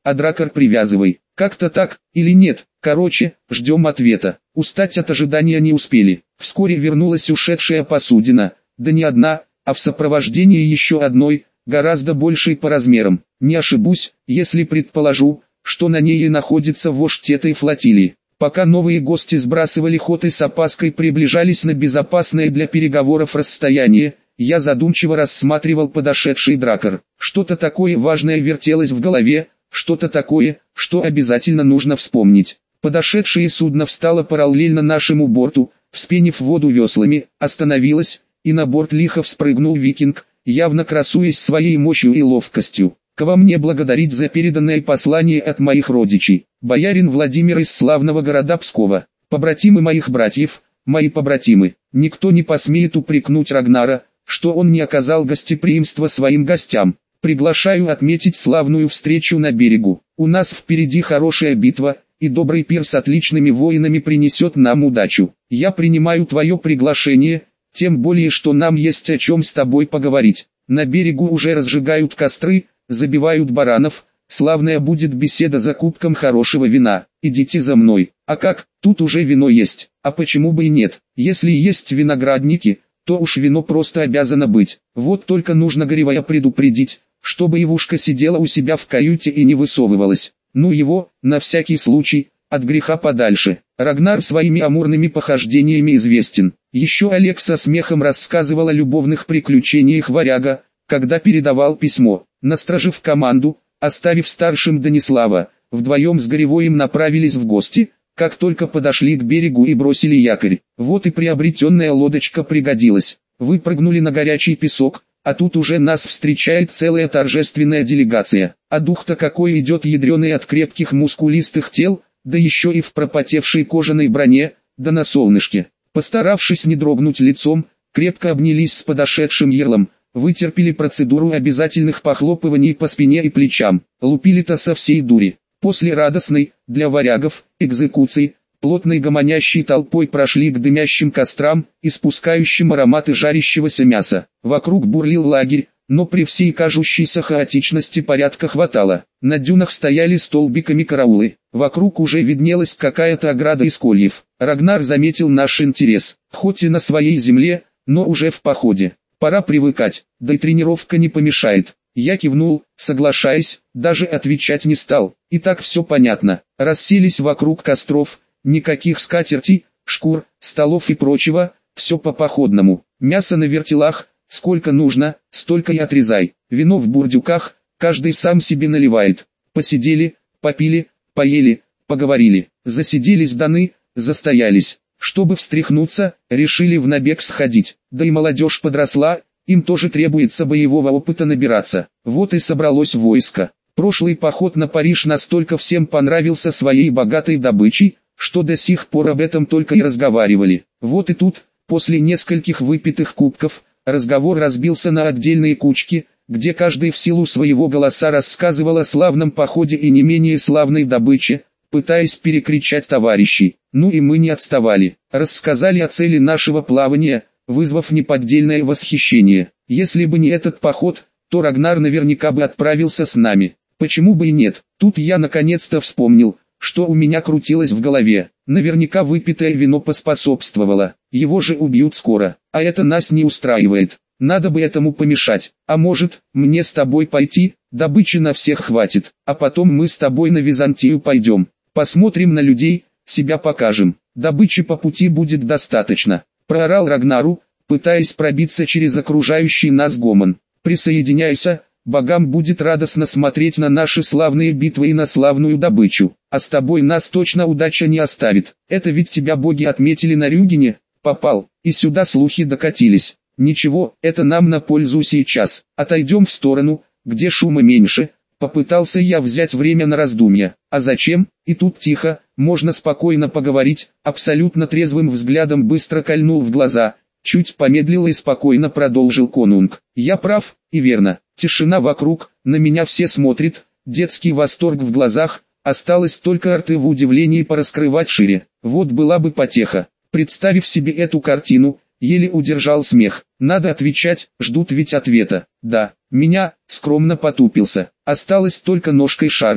а дракар привязывай. Как-то так, или нет? Короче, ждем ответа. Устать от ожидания не успели. Вскоре вернулась ушедшая посудина, да не одна, а в сопровождении еще одной, гораздо большей по размерам. Не ошибусь, если предположу, что на ней и находится вождь этой флотилии. Пока новые гости сбрасывали ход и с опаской приближались на безопасное для переговоров расстояние, я задумчиво рассматривал подошедший дракар. Что-то такое важное вертелось в голове, что-то такое, что обязательно нужно вспомнить. Подошедшее судно встало параллельно нашему борту, вспенив воду веслами, остановилось, и на борт лихо вспрыгнул викинг, явно красуясь своей мощью и ловкостью. К вам мне благодарить за переданное послание от моих родичей. Боярин Владимир из славного города Пскова. Побратимы моих братьев, мои побратимы. Никто не посмеет упрекнуть Рагнара, что он не оказал гостеприимства своим гостям. Приглашаю отметить славную встречу на берегу. У нас впереди хорошая битва, и добрый пир с отличными воинами принесет нам удачу. Я принимаю твое приглашение, тем более что нам есть о чем с тобой поговорить. На берегу уже разжигают костры, забивают баранов, славная будет беседа за кубком хорошего вина. Идите за мной. А как, тут уже вино есть, а почему бы и нет? Если есть виноградники, то уж вино просто обязано быть. Вот только нужно Горевая предупредить, чтобы Ивушка сидела у себя в каюте и не высовывалась. Ну его, на всякий случай, от греха подальше. Рагнар своими амурными похождениями известен. Еще Олег со смехом рассказывал о любовных приключениях варяга, когда передавал письмо. Насторожив команду, оставив старшим Данислава, вдвоем с Горевоем направились в гости, как только подошли к берегу и бросили якорь. Вот и приобретенная лодочка пригодилась. Выпрыгнули на горячий песок, а тут уже нас встречает целая торжественная делегация. А дух-то какой идет ядреный от крепких мускулистых тел, да еще и в пропотевшей кожаной броне, да на солнышке. Постаравшись не дрогнуть лицом, крепко обнялись с подошедшим ярлом, вытерпели процедуру обязательных похлопываний по спине и плечам, лупили-то со всей дури. После радостной, для варягов, экзекуции, плотной гомонящей толпой прошли к дымящим кострам, испускающим ароматы жарящегося мяса. Вокруг бурлил лагерь, но при всей кажущейся хаотичности порядка хватало. На дюнах стояли столбиками караулы, вокруг уже виднелась какая-то ограда из кольев. Рагнар заметил наш интерес, хоть и на своей земле, но уже в походе. Пора привыкать, да и тренировка не помешает. Я кивнул, соглашаясь, даже отвечать не стал. И так все понятно. Расселись вокруг костров, никаких скатертей, шкур, столов и прочего, все по походному. Мясо на вертелах, сколько нужно, столько и отрезай. Вино в бурдюках, каждый сам себе наливает. Посидели, попили, поели, поговорили. Засиделись даны, застоялись. Чтобы встряхнуться, решили в набег сходить. Да и молодежь подросла, им тоже требуется боевого опыта набираться. Вот и собралось войско. Прошлый поход на Париж настолько всем понравился своей богатой добычей, что до сих пор об этом только и разговаривали. Вот и тут, после нескольких выпитых кубков, разговор разбился на отдельные кучки, где каждый в силу своего голоса рассказывал о славном походе и не менее славной добыче, пытаясь перекричать товарищей. Ну и мы не отставали. Рассказали о цели нашего плавания, вызвав неподдельное восхищение. Если бы не этот поход, то Рагнар наверняка бы отправился с нами. Почему бы и нет? Тут я наконец-то вспомнил, что у меня крутилось в голове. Наверняка выпитое вино поспособствовало. Его же убьют скоро, а это нас не устраивает. Надо бы этому помешать. А может, мне с тобой пойти? Добычи на всех хватит, а потом мы с тобой на Византию пойдем. Посмотрим на людей, себя покажем. Добычи по пути будет достаточно. Проорал Рагнару, пытаясь пробиться через окружающий нас гомон. Присоединяйся, богам будет радостно смотреть на наши славные битвы и на славную добычу. А с тобой нас точно удача не оставит. Это ведь тебя боги отметили на Рюгене. Попал, и сюда слухи докатились. Ничего, это нам на пользу сейчас. Отойдем в сторону, где шума меньше. Попытался я взять время на раздумья. А зачем? И тут тихо, можно спокойно поговорить. Абсолютно трезвым взглядом быстро кольнул в глаза. Чуть помедлил и спокойно продолжил конунг. Я прав, и верно. Тишина вокруг, на меня все смотрят. Детский восторг в глазах. Осталось только рты в удивлении пораскрывать шире. Вот была бы потеха. Представив себе эту картину, еле удержал смех. Надо отвечать, ждут ведь ответа. Да, меня, скромно потупился. Осталось только ножкой шаркнуть.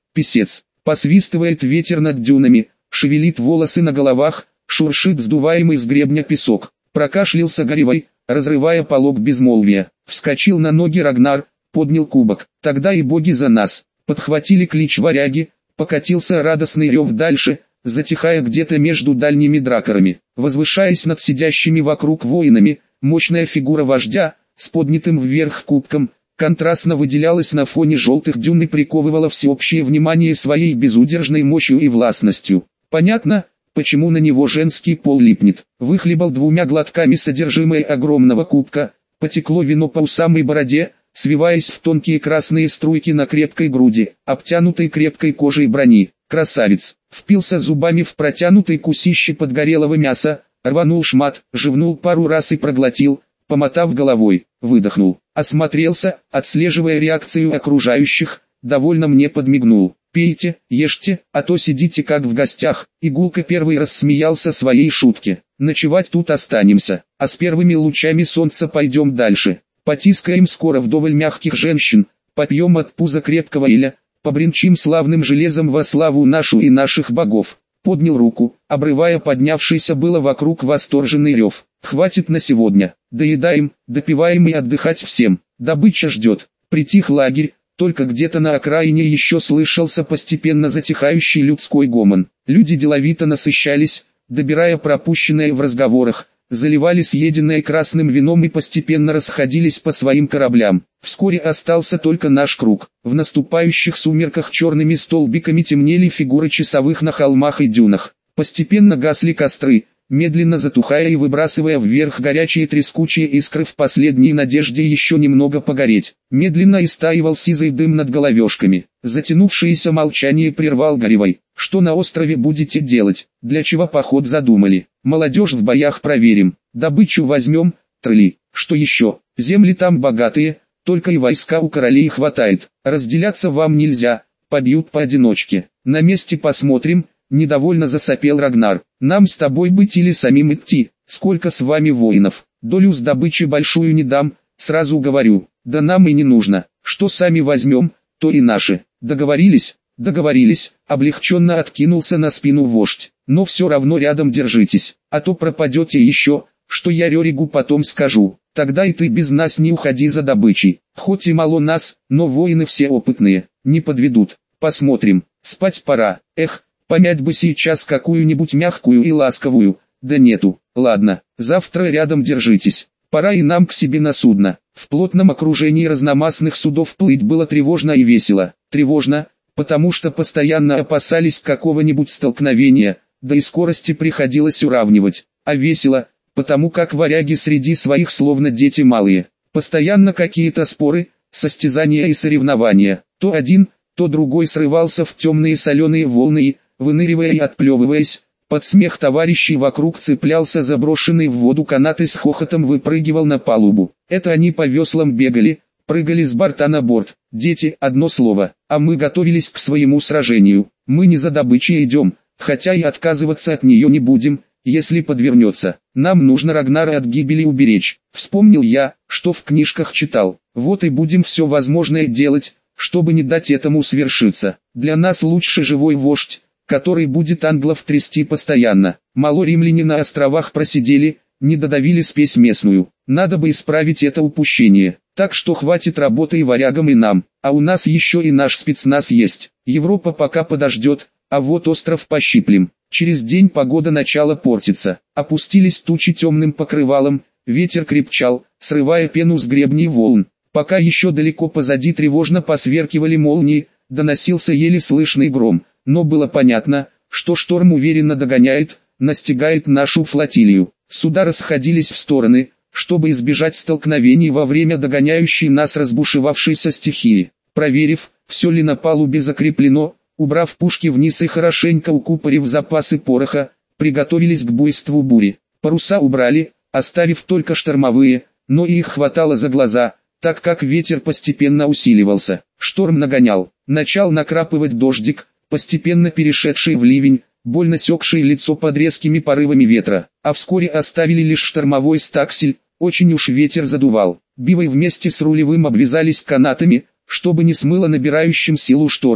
писец. Посвистывает ветер над дюнами, шевелит волосы на головах, шуршит сдуваемый с гребня песок. Прокашлялся Горевой, разрывая полог безмолвия. Вскочил на ноги Рагнар, поднял кубок. Тогда и боги за нас. Подхватили клич варяги, покатился радостный рев дальше, затихая где-то между дальними дракарами. Возвышаясь над сидящими вокруг воинами, мощная фигура вождя, с поднятым вверх кубком, контрастно выделялась на фоне желтых дюн и приковывала всеобщее внимание своей безудержной мощью и властностью. Понятно, почему на него женский пол липнет. Выхлебал двумя глотками содержимое огромного кубка, потекло вино по усам и бороде, свиваясь в тонкие красные струйки на крепкой груди, обтянутой крепкой кожей брони. Красавец! Впился зубами в протянутый кусище подгорелого мяса, рванул шмат, жевнул пару раз и проглотил, помотав головой, выдохнул, осмотрелся, отслеживая реакцию окружающих, довольно мне подмигнул. «Пейте, ешьте, а то сидите как в гостях», и Гулка первый рассмеялся своей шутке. «Ночевать тут останемся, а с первыми лучами солнца пойдем дальше. Потискаем скоро вдоволь мягких женщин, попьем от пуза крепкого иля, побринчим славным железом во славу нашу и наших богов». Поднял руку, обрывая поднявшийся было вокруг восторженный рев. «Хватит на сегодня, доедаем, допиваем и отдыхать всем, добыча ждет». Притих лагерь, только где-то на окраине еще слышался постепенно затихающий людской гомон. Люди деловито насыщались, добирая пропущенное в разговорах, заливали съеденное красным вином и постепенно расходились по своим кораблям. Вскоре остался только наш круг. В наступающих сумерках черными столбиками темнели фигуры часовых на холмах и дюнах. Постепенно гасли костры, медленно затухая и выбрасывая вверх горячие трескучие искры в последней надежде еще немного погореть. Медленно истаивал сизый дым над головешками. Затянувшееся молчание прервал Горевой. «Что на острове будете делать? Для чего поход задумали? Молодежь в боях проверим, добычу возьмем, трыли. Что еще? Земли там богатые, только и войска у королей хватает. Разделяться вам нельзя, побьют поодиночке. На месте посмотрим». Недовольно засопел Рагнар. «Нам с тобой быть или самим идти? Сколько с вами воинов? Долю с добычи большую не дам, сразу говорю. Да нам и не нужно. Что сами возьмем, то и наши. Договорились?» «Договорились», облегченно откинулся на спину вождь. «Но все равно рядом держитесь, а то пропадете еще, что я Реригу потом скажу. Тогда и ты без нас не уходи за добычей. Хоть и мало нас, но воины все опытные, не подведут. Посмотрим, спать пора. Эх, помять бы сейчас какую-нибудь мягкую и ласковую, да нету. Ладно, завтра рядом держитесь. Пора и нам к себе на судно». В плотном окружении разномастных судов плыть было тревожно и весело. Тревожно, потому что постоянно опасались какого-нибудь столкновения, да и скорости приходилось уравнивать. А весело, потому как варяги среди своих словно дети малые. Постоянно какие-то споры, состязания и соревнования. То один, то другой срывался в темные соленые волны и, выныривая и отплевываясь, под смех товарищей вокруг цеплялся заброшенный в воду канат и с хохотом выпрыгивал на палубу. Это они по веслам бегали, прыгали с борта на борт. Дети, одно слово, а мы готовились к своему сражению. Мы не за добычей идем, хотя и отказываться от нее не будем, если подвернется. Нам нужно Рагнара от гибели уберечь. Вспомнил я, что в книжках читал. Вот и будем все возможное делать, чтобы не дать этому свершиться. Для нас лучше живой вождь, который будет англов трясти постоянно. Мало римляне на островах просидели, не додавили спесь местную. Надо бы исправить это упущение. Так что хватит работы и варягам, и нам. А у нас еще и наш спецназ есть. Европа пока подождет, а вот остров пощиплем. Через день погода начала портиться. Опустились тучи темным покрывалом, ветер крепчал, срывая пену с гребней волн. Пока еще далеко позади тревожно посверкивали молнии, доносился еле слышный гром. Но было понятно, что шторм уверенно догоняет, настигает нашу флотилию. Суда расходились в стороны, чтобы избежать столкновений во время догоняющей нас разбушевавшейся стихии. Проверив, все ли на палубе закреплено, убрав пушки вниз и хорошенько укупорив запасы пороха, приготовились к буйству бури. Паруса убрали, оставив только штормовые, но и их хватало за глаза, так как ветер постепенно усиливался. Шторм нагонял, начал накрапывать дождик, постепенно перешедший в ливень, больно секший лицо под резкими порывами ветра, а вскоре оставили лишь штормовой стаксель, очень уж ветер задувал. Бивой вместе с рулевым обвязались канатами, чтобы не смыло набирающим силу штормом.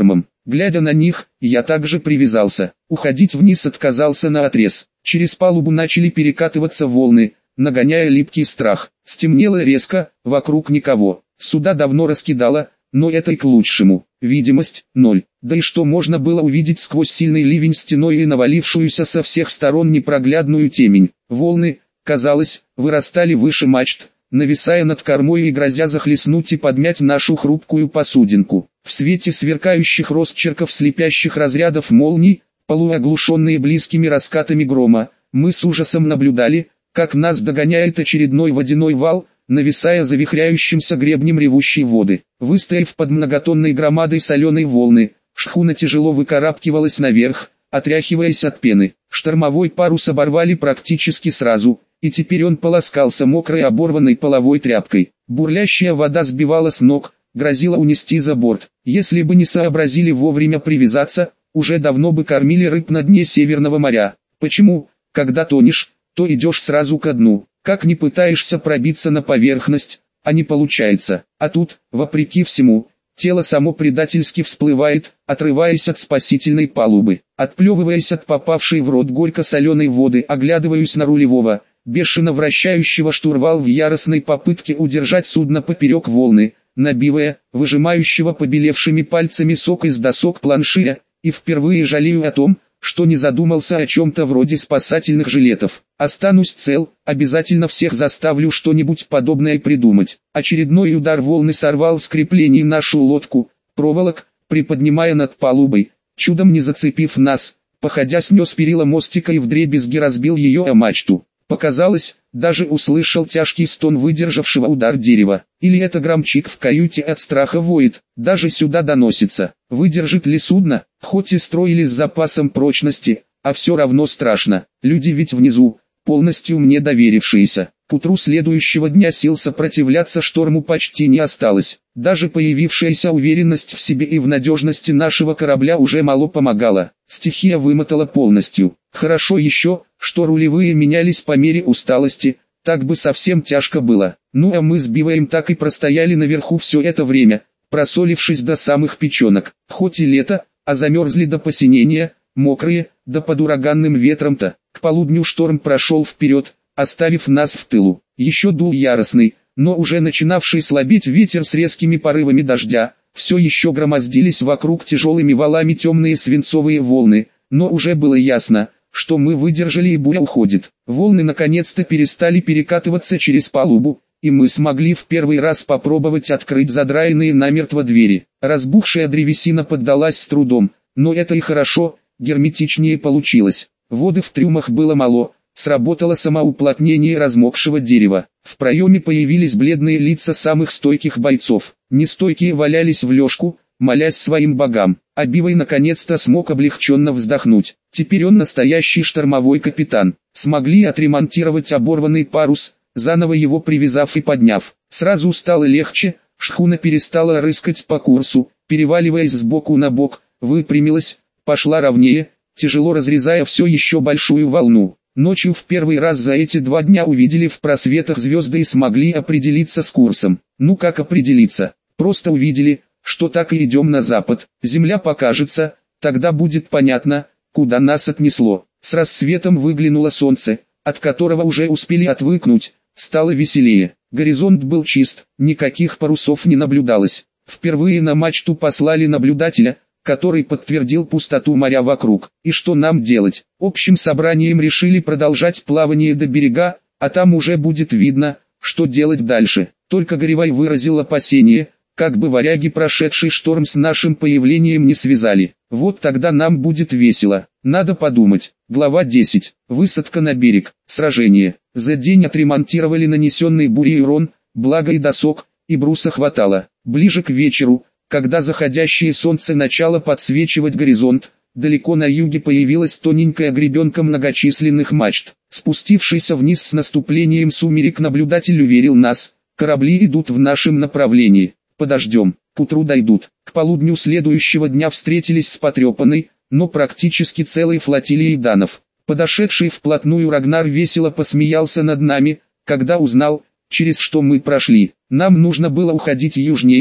Глядя на них, я также привязался. Уходить вниз отказался наотрез. Через палубу начали перекатываться волны, нагоняя липкий страх. Стемнело резко, вокруг никого. Суда давно раскидало, но это и к лучшему. Видимость – ноль. Да и что можно было увидеть сквозь сильный ливень стеной и навалившуюся со всех сторон непроглядную темень. Волны, казалось, вырастали выше мачт, нависая над кормой и грозя захлестнуть и подмять нашу хрупкую посудинку. В свете сверкающих росчерков слепящих разрядов молний, полуоглушенные близкими раскатами грома, мы с ужасом наблюдали, как нас догоняет очередной водяной вал, нависая завихряющимся гребнем ревущей воды. Выстояв под многотонной громадой соленой волны, шхуна тяжело выкарабкивалась наверх, отряхиваясь от пены. Штормовой парус оборвали практически сразу, и теперь он полоскался мокрой оборванной половой тряпкой. Бурлящая вода сбивала с ног, грозила унести за борт. Если бы не сообразили вовремя привязаться, уже давно бы кормили рыб на дне Северного моря. Почему, когда тонешь, то идешь сразу ко дну? Как ни пытаешься пробиться на поверхность, а не получается. А тут, вопреки всему, тело само предательски всплывает, отрываясь от спасительной палубы. Отплевываясь от попавшей в рот горько-соленой воды, оглядываюсь на рулевого, бешено вращающего штурвал в яростной попытке удержать судно поперек волны, набивая, выжимающего побелевшими пальцами сок из досок планширя, и впервые жалею о том, что не задумался о чем-то вроде спасательных жилетов. Останусь цел, обязательно всех заставлю что-нибудь подобное придумать. Очередной удар волны сорвал с креплений нашу лодку, проволок, приподнимая над палубой, чудом не зацепив нас, походя снес перила мостика и вдребезги разбил ее о мачту. Показалось, даже услышал тяжкий стон выдержавшего удар дерева. Или это громчик в каюте от страха воет, даже сюда доносится. Выдержит ли судно, хоть и строили с запасом прочности, а все равно страшно. Люди ведь внизу, полностью мне доверившиеся. К утру следующего дня сил сопротивляться шторму почти не осталось. Даже появившаяся уверенность в себе и в надежности нашего корабля уже мало помогала. Стихия вымотала полностью. Хорошо еще, что рулевые менялись по мере усталости, так бы совсем тяжко было. Ну а мы с Биваем так и простояли наверху все это время, просолившись до самых печенок. Хоть и лето, а замерзли до посинения, мокрые, да под ураганным ветром-то. К полудню шторм прошел вперед, оставив нас в тылу. Еще дул яростный, но уже начинавший слабеть ветер с резкими порывами дождя. Все еще громоздились вокруг тяжелыми валами темные свинцовые волны, но уже было ясно, что мы выдержали и буря уходит. Волны наконец-то перестали перекатываться через палубу, и мы смогли в первый раз попробовать открыть задраенные намертво двери. Разбухшая древесина поддалась с трудом, но это и хорошо, герметичнее получилось. Воды в трюмах было мало, сработало самоуплотнение размокшего дерева. В проеме появились бледные лица самых стойких бойцов. Нестойкие валялись в лёжку, молясь своим богам. А Бивай наконец-то смог облегченно вздохнуть. Теперь он настоящий штормовой капитан. Смогли отремонтировать оборванный парус, заново его привязав и подняв. Сразу стало легче, шхуна перестала рыскать по курсу, переваливаясь с боку на бок, выпрямилась, пошла ровнее, тяжело разрезая все еще большую волну. Ночью в первый раз за эти два дня увидели в просветах звезды и смогли определиться с курсом. Ну как определиться? Просто увидели, что так и идем на запад. Земля покажется, тогда будет понятно, куда нас отнесло. С рассветом выглянуло солнце, от которого уже успели отвыкнуть, стало веселее. Горизонт был чист, никаких парусов не наблюдалось. Впервые на мачту послали наблюдателя, который подтвердил пустоту моря вокруг. И что нам делать? Общим собранием решили продолжать плавание до берега, а там уже будет видно, что делать дальше. Только Горевай выразил опасение, как бы варяги прошедший шторм с нашим появлением не связали. Вот тогда нам будет весело. Надо подумать. Глава десять. Высадка на берег. Сражение. За день отремонтировали нанесенный бурей урон, благо и досок, и бруса хватало. Ближе к вечеру, когда заходящее солнце начало подсвечивать горизонт, далеко на юге появилась тоненькая гребенка многочисленных мачт. Спустившийся вниз с наступлением сумерек наблюдатель уверил нас, корабли идут в нашем направлении. Подождем, к утру дойдут. К полудню следующего дня встретились с потрепанной, но практически целой флотилией данов. Подошедший вплотную Рагнар весело посмеялся над нами, когда узнал, через что мы прошли. Нам нужно было уходить южнее,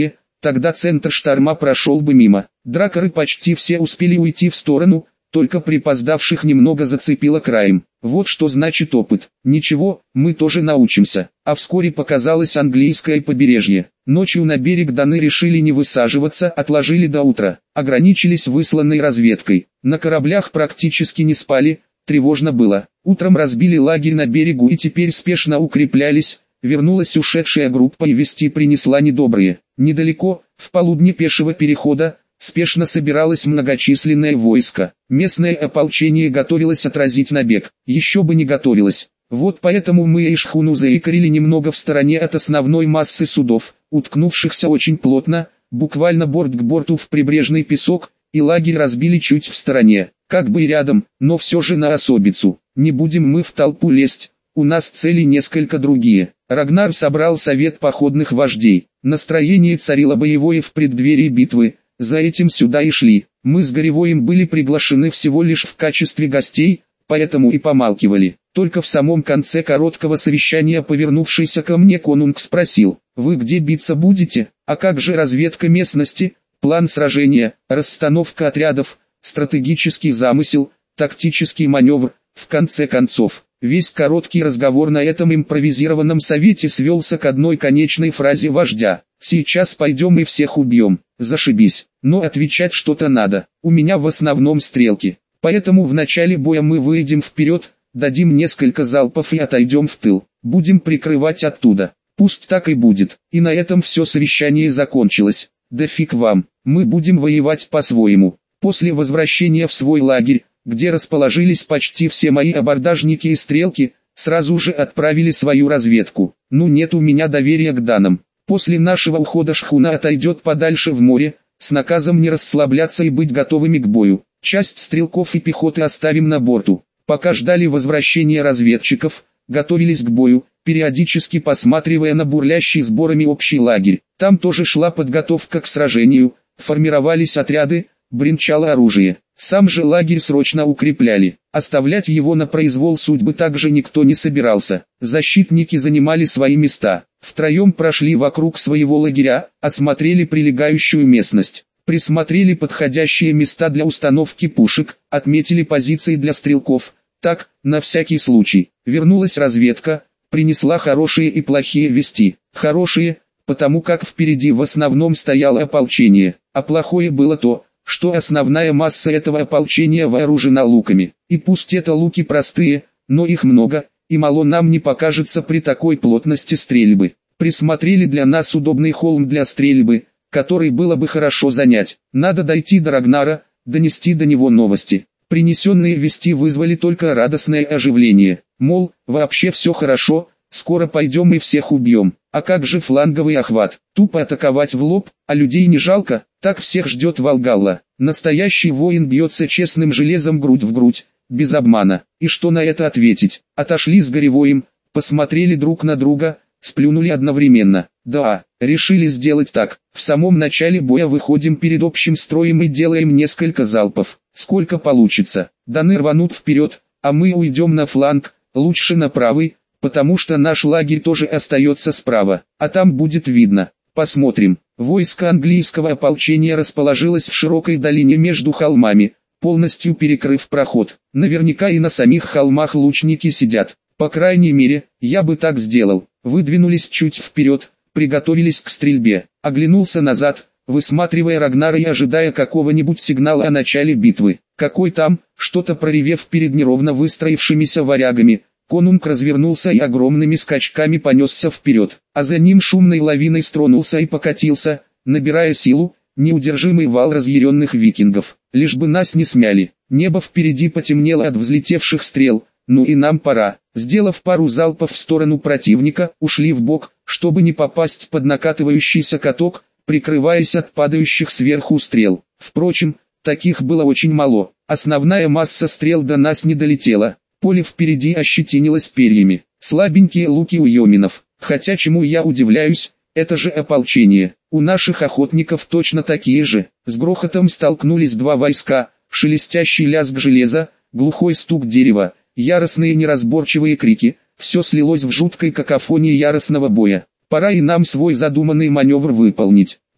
тогда центр шторма прошел бы мимо. Дракары почти все успели уйти в сторону, только припоздавших немного зацепило краем. Вот что значит опыт. Ничего, мы тоже научимся. А вскоре показалось английское побережье. Ночью на берег Даны решили не высаживаться, отложили до утра. Ограничились высланной разведкой. На кораблях практически не спали, тревожно было. Утром разбили лагерь на берегу и теперь спешно укреплялись. Вернулась ушедшая группа и вести принесла недобрые. Недалеко, в полудне пешего перехода, спешно собиралось многочисленное войско. Местное ополчение готовилось отразить набег. Еще бы не готовилось. Вот поэтому мы и шхуну заикарили немного в стороне от основной массы судов, уткнувшихся очень плотно, буквально борт к борту в прибрежный песок, и лагерь разбили чуть в стороне, как бы и рядом, но все же на особицу. Не будем мы в толпу лезть, у нас цели несколько другие. Рагнар собрал совет походных вождей. Настроение царило боевое в преддверии битвы. За этим сюда и шли. Мы с Горевоем были приглашены всего лишь в качестве гостей, поэтому и помалкивали. Только в самом конце короткого совещания повернувшийся ко мне конунг спросил: «Вы где биться будете? А как же разведка местности, план сражения, расстановка отрядов, стратегический замысел, тактический маневр?» В конце концов, весь короткий разговор на этом импровизированном совете свелся к одной конечной фразе вождя: «Сейчас пойдем и всех убьем». Зашибись, но отвечать что-то надо. У меня в основном стрелки, поэтому в начале боя мы выйдем вперед, дадим несколько залпов и отойдем в тыл. Будем прикрывать оттуда. Пусть так и будет. И на этом все совещание закончилось. Да фиг вам, мы будем воевать по-своему. После возвращения в свой лагерь, где расположились почти все мои абордажники и стрелки, сразу же отправили свою разведку. Ну нет у меня доверия к данным. После нашего ухода шхуна отойдет подальше в море, с наказом не расслабляться и быть готовыми к бою. Часть стрелков и пехоты оставим на борту. Пока ждали возвращения разведчиков, готовились к бою, периодически посматривая на бурлящий сборами общий лагерь. Там тоже шла подготовка к сражению, формировались отряды, бренчало оружие. Сам же лагерь срочно укрепляли. Оставлять его на произвол судьбы также никто не собирался. Защитники занимали свои места. Втроем прошли вокруг своего лагеря, осмотрели прилегающую местность. Присмотрели подходящие места для установки пушек, отметили позиции для стрелков. Так, на всякий случай. Вернулась разведка, принесла хорошие и плохие вести. Хорошие, потому как впереди в основном стояло ополчение, а плохое было то, что основная масса этого ополчения вооружена луками. И пусть это луки простые, но их много, и мало нам не покажется при такой плотности стрельбы. Присмотрели для нас удобный холм для стрельбы, который было бы хорошо занять. Надо дойти до Рагнара, донести до него новости. Принесенные вести вызвали только радостное оживление. Мол, вообще все хорошо, скоро пойдем и всех убьем. А как же фланговый охват? Тупо атаковать в лоб, а людей не жалко? Так всех ждет Валгалла. Настоящий воин бьется честным железом грудь в грудь, без обмана. И что на это ответить? Отошли с Горевоем, посмотрели друг на друга, сплюнули одновременно. Да, решили сделать так. В самом начале боя выходим перед общим строем и делаем несколько залпов. Сколько получится. Даны рванут вперед, а мы уйдем на фланг, лучше на правый, потому что наш лагерь тоже остается справа. А там будет видно. Посмотрим. Войско английского ополчения расположилось в широкой долине между холмами, полностью перекрыв проход. Наверняка и на самих холмах лучники сидят. По крайней мере, я бы так сделал. Выдвинулись чуть вперед, приготовились к стрельбе. Оглянулся назад, высматривая Рагнара и ожидая какого-нибудь сигнала о начале битвы. Какой там, что-то проревев перед неровно выстроившимися варягами, конунг развернулся и огромными скачками понесся вперед, а за ним шумной лавиной стронулся и покатился, набирая силу, неудержимый вал разъяренных викингов. Лишь бы нас не смяли. Небо впереди потемнело от взлетевших стрел. Ну и нам пора. Сделав пару залпов в сторону противника, ушли в бок, чтобы не попасть под накатывающийся каток, прикрываясь от падающих сверху стрел. Впрочем, таких было очень мало. Основная масса стрел до нас не долетела. Поле впереди ощетинилось перьями. Слабенькие луки у йоминов. Хотя чему я удивляюсь, это же ополчение. У наших охотников точно такие же. С грохотом столкнулись два войска, шелестящий лязг железа, глухой стук дерева, яростные неразборчивые крики. Все слилось в жуткой какофонии яростного боя. Пора и нам свой задуманный маневр выполнить.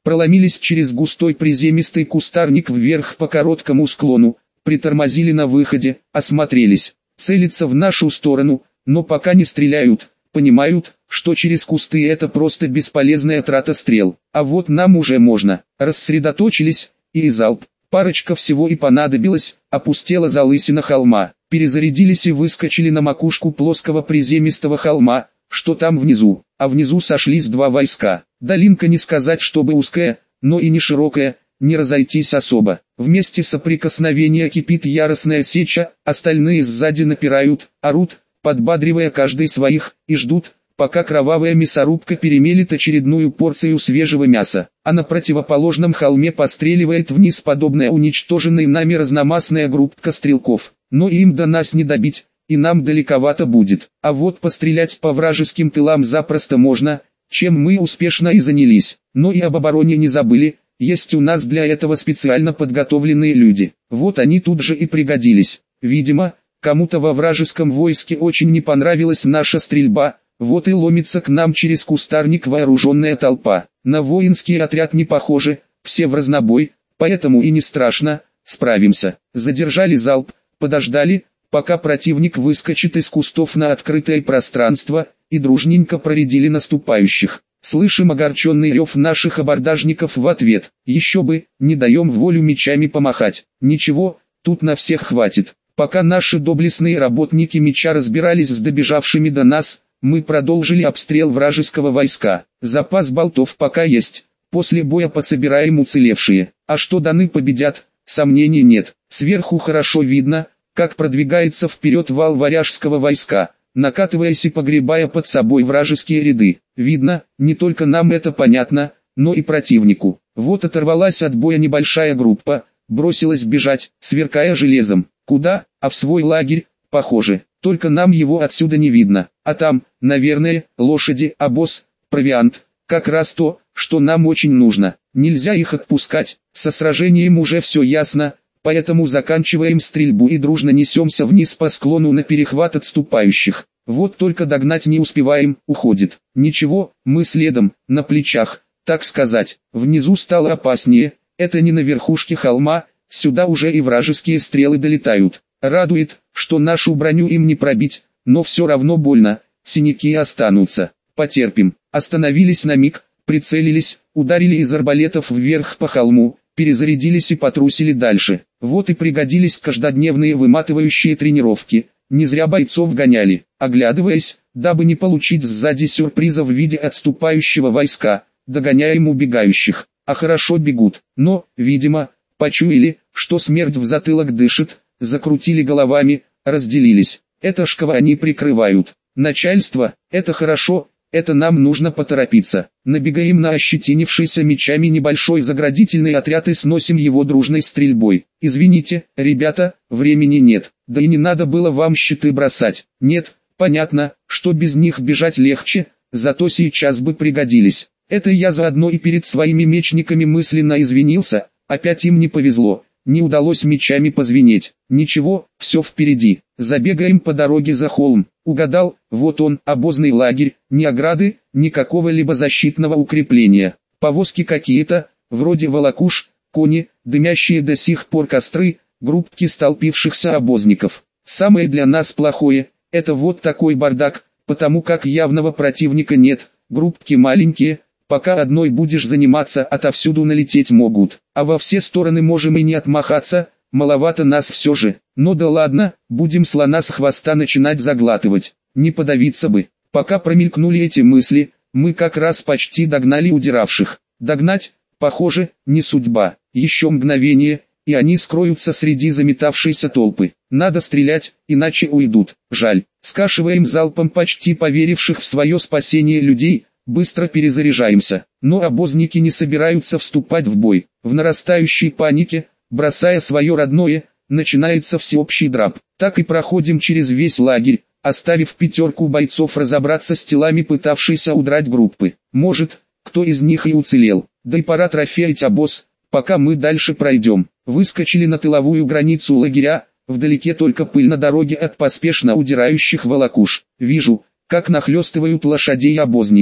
проломились через густой приземистый кустарник вверх по короткому склону, притормозили на выходе, осмотрелись, целятся в нашу сторону, но пока не стреляют, понимают, что через кусты это просто бесполезная трата стрел, а вот нам уже можно, рассредоточились, и залп, парочка всего и понадобилось, опустела залысина холма, перезарядились и выскочили на макушку плоского приземистого холма, что там внизу, а внизу сошлись два войска, долинка не сказать чтобы узкая, но и не широкая, не разойтись особо, в месте соприкосновения кипит яростная сеча, остальные сзади напирают, орут, подбадривая каждый своих, и ждут, пока кровавая мясорубка перемелет очередную порцию свежего мяса, а на противоположном холме постреливает вниз подобная уничтоженной нами разномастная группка стрелков, но им до нас не добить, и нам далековато будет, а вот пострелять по вражеским тылам запросто можно, чем мы успешно и занялись, но и об обороне не забыли, есть у нас для этого специально подготовленные люди, вот они тут же и пригодились, видимо, кому-то во вражеском войске очень не понравилась наша стрельба, вот и ломится к нам через кустарник вооруженная толпа. На воинский отряд не похоже, все в разнобой, поэтому и не страшно, справимся. Задержали залп, подождали, пока противник выскочит из кустов на открытое пространство, и дружненько проредили наступающих. Слышим огорченный рев наших абордажников в ответ. Еще бы, не даем волю мечами помахать. Ничего, тут на всех хватит. Пока наши доблестные работники меча разбирались с добежавшими до нас, мы продолжили обстрел вражеского войска. Запас болтов пока есть, после боя пособираем уцелевшие. А что даны победят, сомнений нет. Сверху хорошо видно, как продвигается вперед вал варяжского войска, накатываясь и погребая под собой вражеские ряды. Видно, не только нам это понятно, но и противнику. Вот оторвалась от боя небольшая группа, бросилась бежать, сверкая железом. Куда? А в свой лагерь, похоже. Только нам его отсюда не видно, а там, наверное, лошади, обоз, провиант, как раз то, что нам очень нужно. Нельзя их отпускать, со сражением уже все ясно, поэтому заканчиваем стрельбу и дружно несемся вниз по склону на перехват отступающих. Вот только догнать не успеваем, уходит. Ничего, мы следом, на плечах, так сказать. Внизу стало опаснее, это не на верхушке холма, сюда уже и вражеские стрелы долетают. Радует, что нашу броню им не пробить, но все равно больно, синяки останутся. Потерпим. Остановились на миг, прицелились, ударили из арбалетов вверх по холму, перезарядились и потрусили дальше. Вот и пригодились каждодневные выматывающие тренировки. Не зря бойцов гоняли, оглядываясь, дабы не получить сзади сюрприза в виде отступающего войска, догоняем убегающих. А хорошо бегут, но, видимо, почуяли, что смерть в затылок дышит, закрутили головами, разделились. Это ж кого они прикрывают. Начальство, это хорошо, это нам нужно поторопиться. Набегаем на ощетинившийся мечами небольшой заградительный отряд и сносим его дружной стрельбой. Извините, ребята, времени нет, да и не надо было вам щиты бросать. Нет, понятно, что без них бежать легче, зато сейчас бы пригодились. Это я заодно и перед своими мечниками мысленно извинился, опять им не повезло. Не удалось мечами позвенеть. Ничего, все впереди. Забегаем по дороге за холм. Угадал, вот он, обозный лагерь, ни ограды, ни какого-либо защитного укрепления. Повозки какие-то, вроде волокуш, кони, дымящие до сих пор костры, группки столпившихся обозников. Самое для нас плохое, это вот такой бардак, потому как явного противника нет, группки маленькие. Пока одной будешь заниматься, отовсюду налететь могут, а во все стороны можем и не отмахаться, маловато нас все же. Но да ладно, будем слона с хвоста начинать заглатывать, не подавиться бы. Пока промелькнули эти мысли, мы как раз почти догнали удиравших. Догнать, похоже, не судьба. Еще мгновение, и они скроются среди заметавшейся толпы. Надо стрелять, иначе уйдут. Жаль, скашиваем залпом почти поверивших в свое спасение людей. Быстро перезаряжаемся, но обозники не собираются вступать в бой. В нарастающей панике, бросая свое родное, начинается всеобщий драп. Так и проходим через весь лагерь, оставив пятерку бойцов разобраться с телами пытавшейся удрать группы. Может, кто из них и уцелел. Да и пора трофеить обоз, пока мы дальше пройдем. Выскочили на тыловую границу лагеря, вдалеке только пыль на дороге от поспешно удирающих волокуш. Вижу, как нахлестывают лошадей обозники.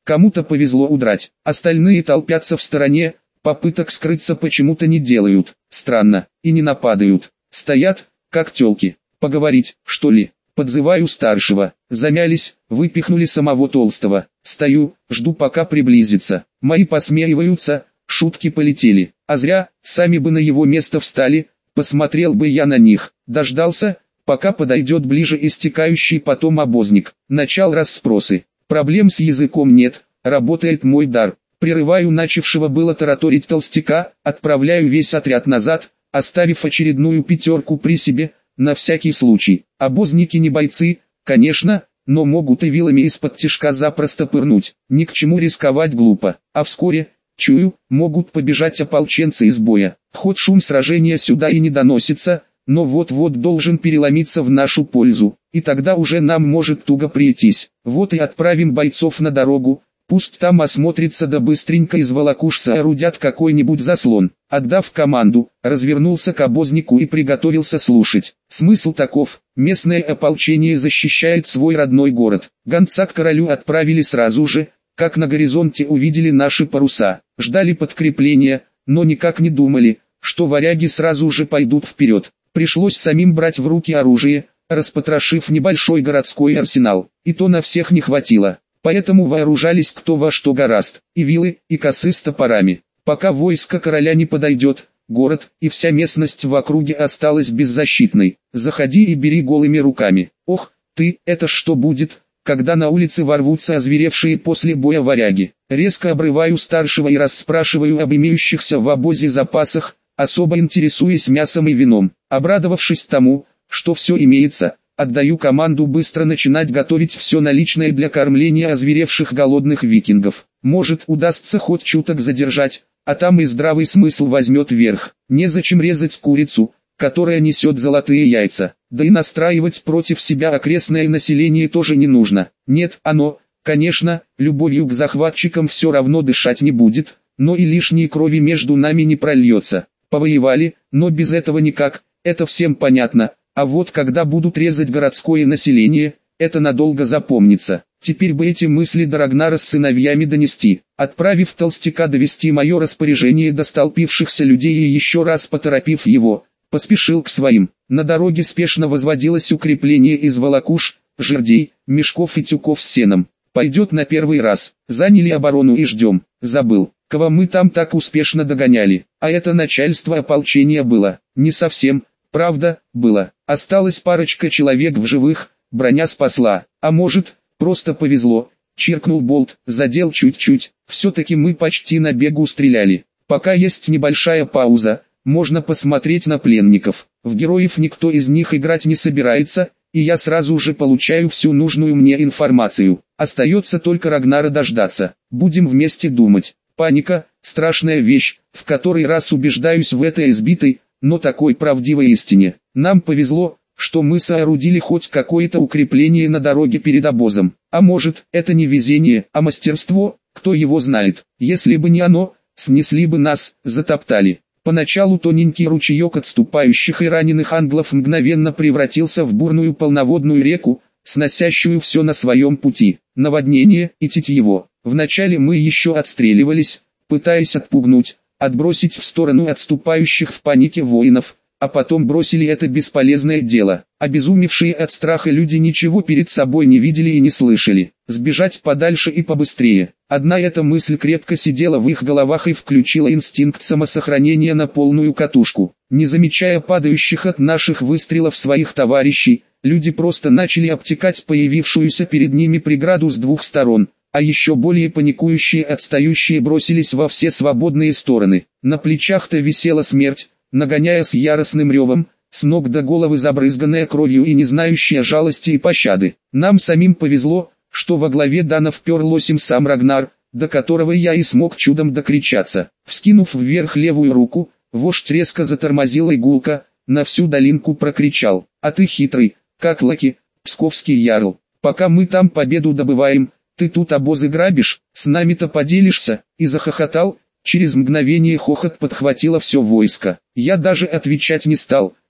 Кому-то повезло удрать, остальные толпятся в стороне, попыток скрыться почему-то не делают. Странно, и не нападают. Стоят, как тёлки. Поговорить, что ли? Подзываю старшего. Замялись, выпихнули самого толстого. Стою, жду пока приблизится. Мои посмеиваются, шутки полетели. А зря, сами бы на его место встали, посмотрел бы я на них. Дождался, пока подойдет ближе истекающий потом обозник. Начал расспросы. Проблем с языком нет, работает мой дар. Прерываю начавшего было тараторить толстяка, отправляю весь отряд назад, оставив очередную пятерку при себе, на всякий случай. Обозники не бойцы, конечно, но могут и вилами из-под тишка запросто пырнуть. Ни к чему рисковать глупо. А вскоре, чую, могут побежать ополченцы из боя. Хоть шум сражения сюда и не доносится, но вот-вот должен переломиться в нашу пользу. И тогда уже нам может туго прийтись. Вот и отправим бойцов на дорогу. Пусть там осмотрится, да быстренько из волокуш соорудят какой-нибудь заслон. Отдав команду, развернулся к обознику и приготовился слушать. Смысл таков: местное ополчение защищает свой родной город. Гонца к королю отправили сразу же, как на горизонте увидели наши паруса. Ждали подкрепления, но никак не думали, что варяги сразу же пойдут вперед. Пришлось самим брать в руки оружие, распотрошив небольшой городской арсенал. И то на всех не хватило. Поэтому вооружались кто во что гораст, и вилы, и косы с топорами. Пока войско короля не подойдет, город и вся местность в округе осталась беззащитной. Заходи и бери голыми руками. Ох, ты, это что будет, когда на улице ворвутся озверевшие после боя варяги? Резко обрываю старшего и расспрашиваю об имеющихся в обозе запасах, особо интересуясь мясом и вином. Обрадовавшись тому, что все имеется, отдаю команду быстро начинать готовить все наличное для кормления озверевших голодных викингов. Может, удастся хоть чуток задержать, а там и здравый смысл возьмет верх. Незачем резать курицу, которая несет золотые яйца. Да и настраивать против себя окрестное население тоже не нужно. Нет, оно, конечно, любовью к захватчикам все равно дышать не будет, но и лишней крови между нами не прольется. Повоевали, но без этого никак, это всем понятно. А вот когда будут резать городское население, это надолго запомнится. Теперь бы эти мысли до Рагнара с сыновьями донести. Отправив толстяка довести мое распоряжение до столпившихся людей и еще раз поторопив его, поспешил к своим. На дороге спешно возводилось укрепление из волокуш, жердей, мешков и тюков с сеном. Пойдет на первый раз. Заняли оборону и ждем. Забыл, кого мы там так успешно догоняли. А это начальство ополчения было. Не совсем. Правда, было. Осталась парочка человек в живых, броня спасла. А может, просто повезло. Чиркнул болт, задел чуть-чуть. Все-таки мы почти на бегу стреляли. Пока есть небольшая пауза, можно посмотреть на пленников. В героев никто из них играть не собирается, и я сразу же получаю всю нужную мне информацию. Остается только Рагнара дождаться. Будем вместе думать. Паника – страшная вещь, в который раз убеждаюсь в этой избитой, но такой правдивой истине. Нам повезло, что мы соорудили хоть какое-то укрепление на дороге перед обозом. А может, это не везение, а мастерство, кто его знает. Если бы не оно, снесли бы нас, затоптали. Поначалу тоненький ручеек отступающих и раненых англов мгновенно превратился в бурную полноводную реку, сносящую все на своем пути. Наводнение и титьево. Вначале мы еще отстреливались, пытаясь отпугнуть, отбросить в сторону отступающих в панике воинов, а потом бросили это бесполезное дело. Обезумевшие от страха люди ничего перед собой не видели и не слышали. Сбежать подальше и побыстрее. Одна эта мысль крепко сидела в их головах и включила инстинкт самосохранения на полную катушку. Не замечая падающих от наших выстрелов своих товарищей, люди просто начали обтекать появившуюся перед ними преграду с двух сторон. А еще более паникующие отстающие бросились во все свободные стороны. На плечах-то висела смерть, нагоняя с яростным ревом, с ног до головы забрызганная кровью и не знающая жалости и пощады. Нам самим повезло, что во главе данов пер лосем сам Рагнар, до которого я и смог чудом докричаться. Вскинув вверх левую руку, вождь резко затормозил и гулко, на всю долинку прокричал: «А ты хитрый, как Лаки, псковский ярл, пока мы там победу добываем, ты тут обозы грабишь, с нами-то поделишься», и захохотал. Через мгновение хохот подхватило все войско. Я даже отвечать не стал,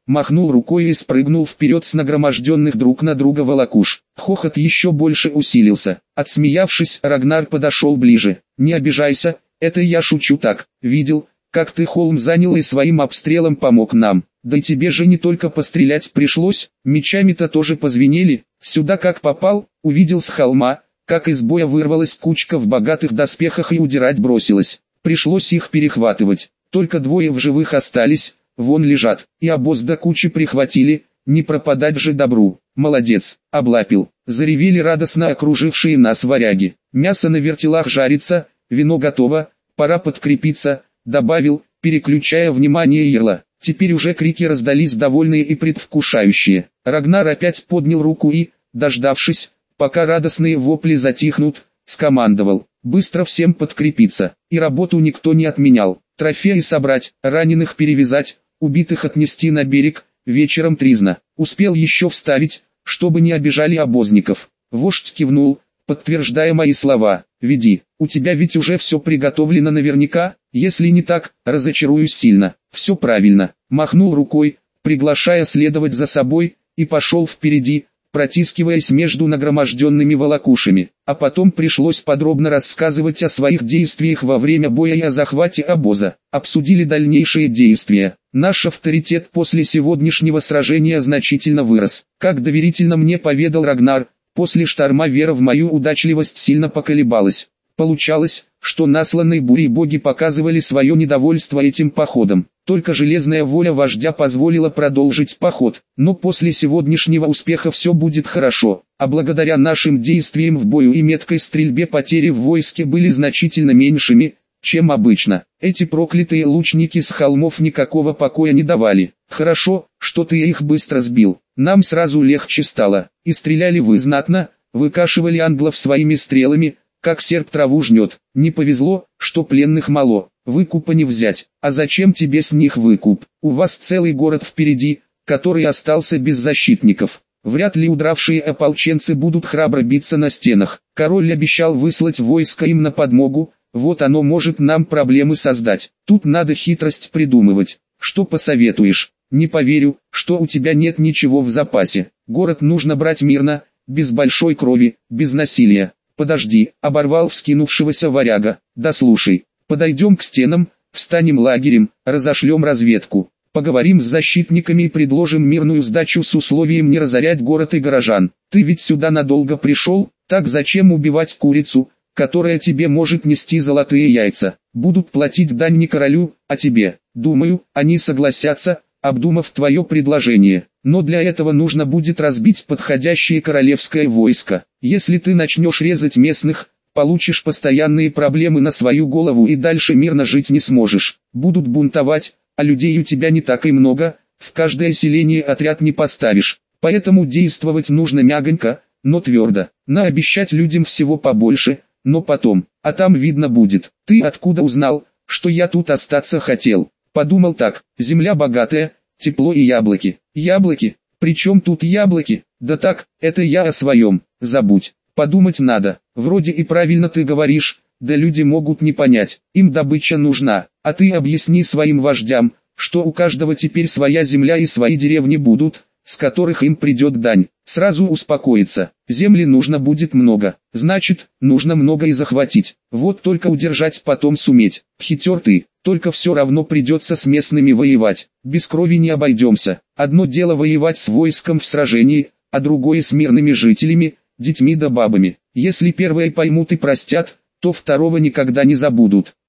махнул рукой и спрыгнул вперед с нагроможденных друг на друга волокуш. Хохот еще больше усилился. Отсмеявшись, Рагнар подошел ближе. «Не обижайся, это я шучу так. Видел, как ты холм занял и своим обстрелом помог нам. Да и тебе же не только пострелять пришлось, мечами-то тоже позвенели. Сюда как попал, увидел с холма, как из боя вырвалась кучка в богатых доспехах и удирать бросилась. Пришлось их перехватывать. Только двое в живых остались, вон лежат, и обоз до кучи прихватили, не пропадать же добру. Молодец, облапил». Заревели радостно окружившие нас варяги. «Мясо на вертелах жарится, вино готово, пора подкрепиться», добавил, переключая внимание Ярла. Теперь уже крики раздались довольные и предвкушающие. Рагнар опять поднял руку и, дождавшись, пока радостные вопли затихнут, скомандовал: «Быстро всем подкрепиться». И работу никто не отменял. Трофеи собрать, раненых перевязать, убитых отнести на берег, вечером тризна. Успел еще вставить, чтобы не обижали обозников. Вождь кивнул, подтверждая мои слова. «Веди, у тебя ведь уже все приготовлено наверняка, если не так, разочаруюсь сильно». «Все правильно», махнул рукой, приглашая следовать за собой, и пошел впереди, протискиваясь между нагроможденными волокушами. А потом пришлось подробно рассказывать о своих действиях во время боя и о захвате обоза. Обсудили дальнейшие действия. Наш авторитет после сегодняшнего сражения значительно вырос. Как доверительно мне поведал Рагнар, после шторма вера в мою удачливость сильно поколебалась. Получалось, что насланные бурей боги показывали свое недовольство этим походом. Только железная воля вождя позволила продолжить поход. Но после сегодняшнего успеха все будет хорошо, а благодаря нашим действиям в бою и меткой стрельбе потери в войске были значительно меньшими, чем обычно. Эти проклятые лучники с холмов никакого покоя не давали. Хорошо, что ты их быстро сбил. Нам сразу легче стало. И стреляли вы знатно, выкашивали англов своими стрелами, как серп траву жнет. Не повезло, что пленных мало, выкупа не взять. А зачем тебе с них выкуп? У вас целый город впереди, который остался без защитников. Вряд ли удравшие ополченцы будут храбро биться на стенах. Король обещал выслать войско им на подмогу, вот оно может нам проблемы создать. Тут надо хитрость придумывать. Что посоветуешь? Не поверю, что у тебя нет ничего в запасе. Город нужно брать мирно, без большой крови, без насилия. «Подожди», — оборвал вскинувшегося варяга, — «да слушай, подойдем к стенам, встанем лагерем, разошлем разведку, поговорим с защитниками и предложим мирную сдачу с условием не разорять город и горожан. Ты ведь сюда надолго пришел, так зачем убивать курицу, которая тебе может нести золотые яйца? Будут платить дань не королю, а тебе. Думаю, они согласятся, обдумав твое предложение. Но для этого нужно будет разбить подходящее королевское войско. Если ты начнешь резать местных, получишь постоянные проблемы на свою голову и дальше мирно жить не сможешь. Будут бунтовать, а людей у тебя не так и много, в каждое селение отряд не поставишь. Поэтому действовать нужно мягонько, но твердо. Наобещать людям всего побольше, но потом, а там видно будет. Ты откуда узнал, что я тут остаться хотел? Подумал так: земля богатая, тепло и яблоки. Яблоки? Причем тут яблоки? Да так, это я о своем, забудь. Подумать надо. Вроде и правильно ты говоришь, да люди могут не понять. Им добыча нужна. А ты объясни своим вождям, что у каждого теперь своя земля и свои деревни будут, с которых им придет дань. Сразу успокоиться. Земли нужно будет много. Значит, нужно много и захватить. Вот только удержать потом суметь. Хитер ты. Только все равно придется с местными воевать. Без крови не обойдемся. Одно дело воевать с войском в сражении, а другое с мирными жителями, детьми да бабами. Если первые поймут и простят, то второго никогда не забудут.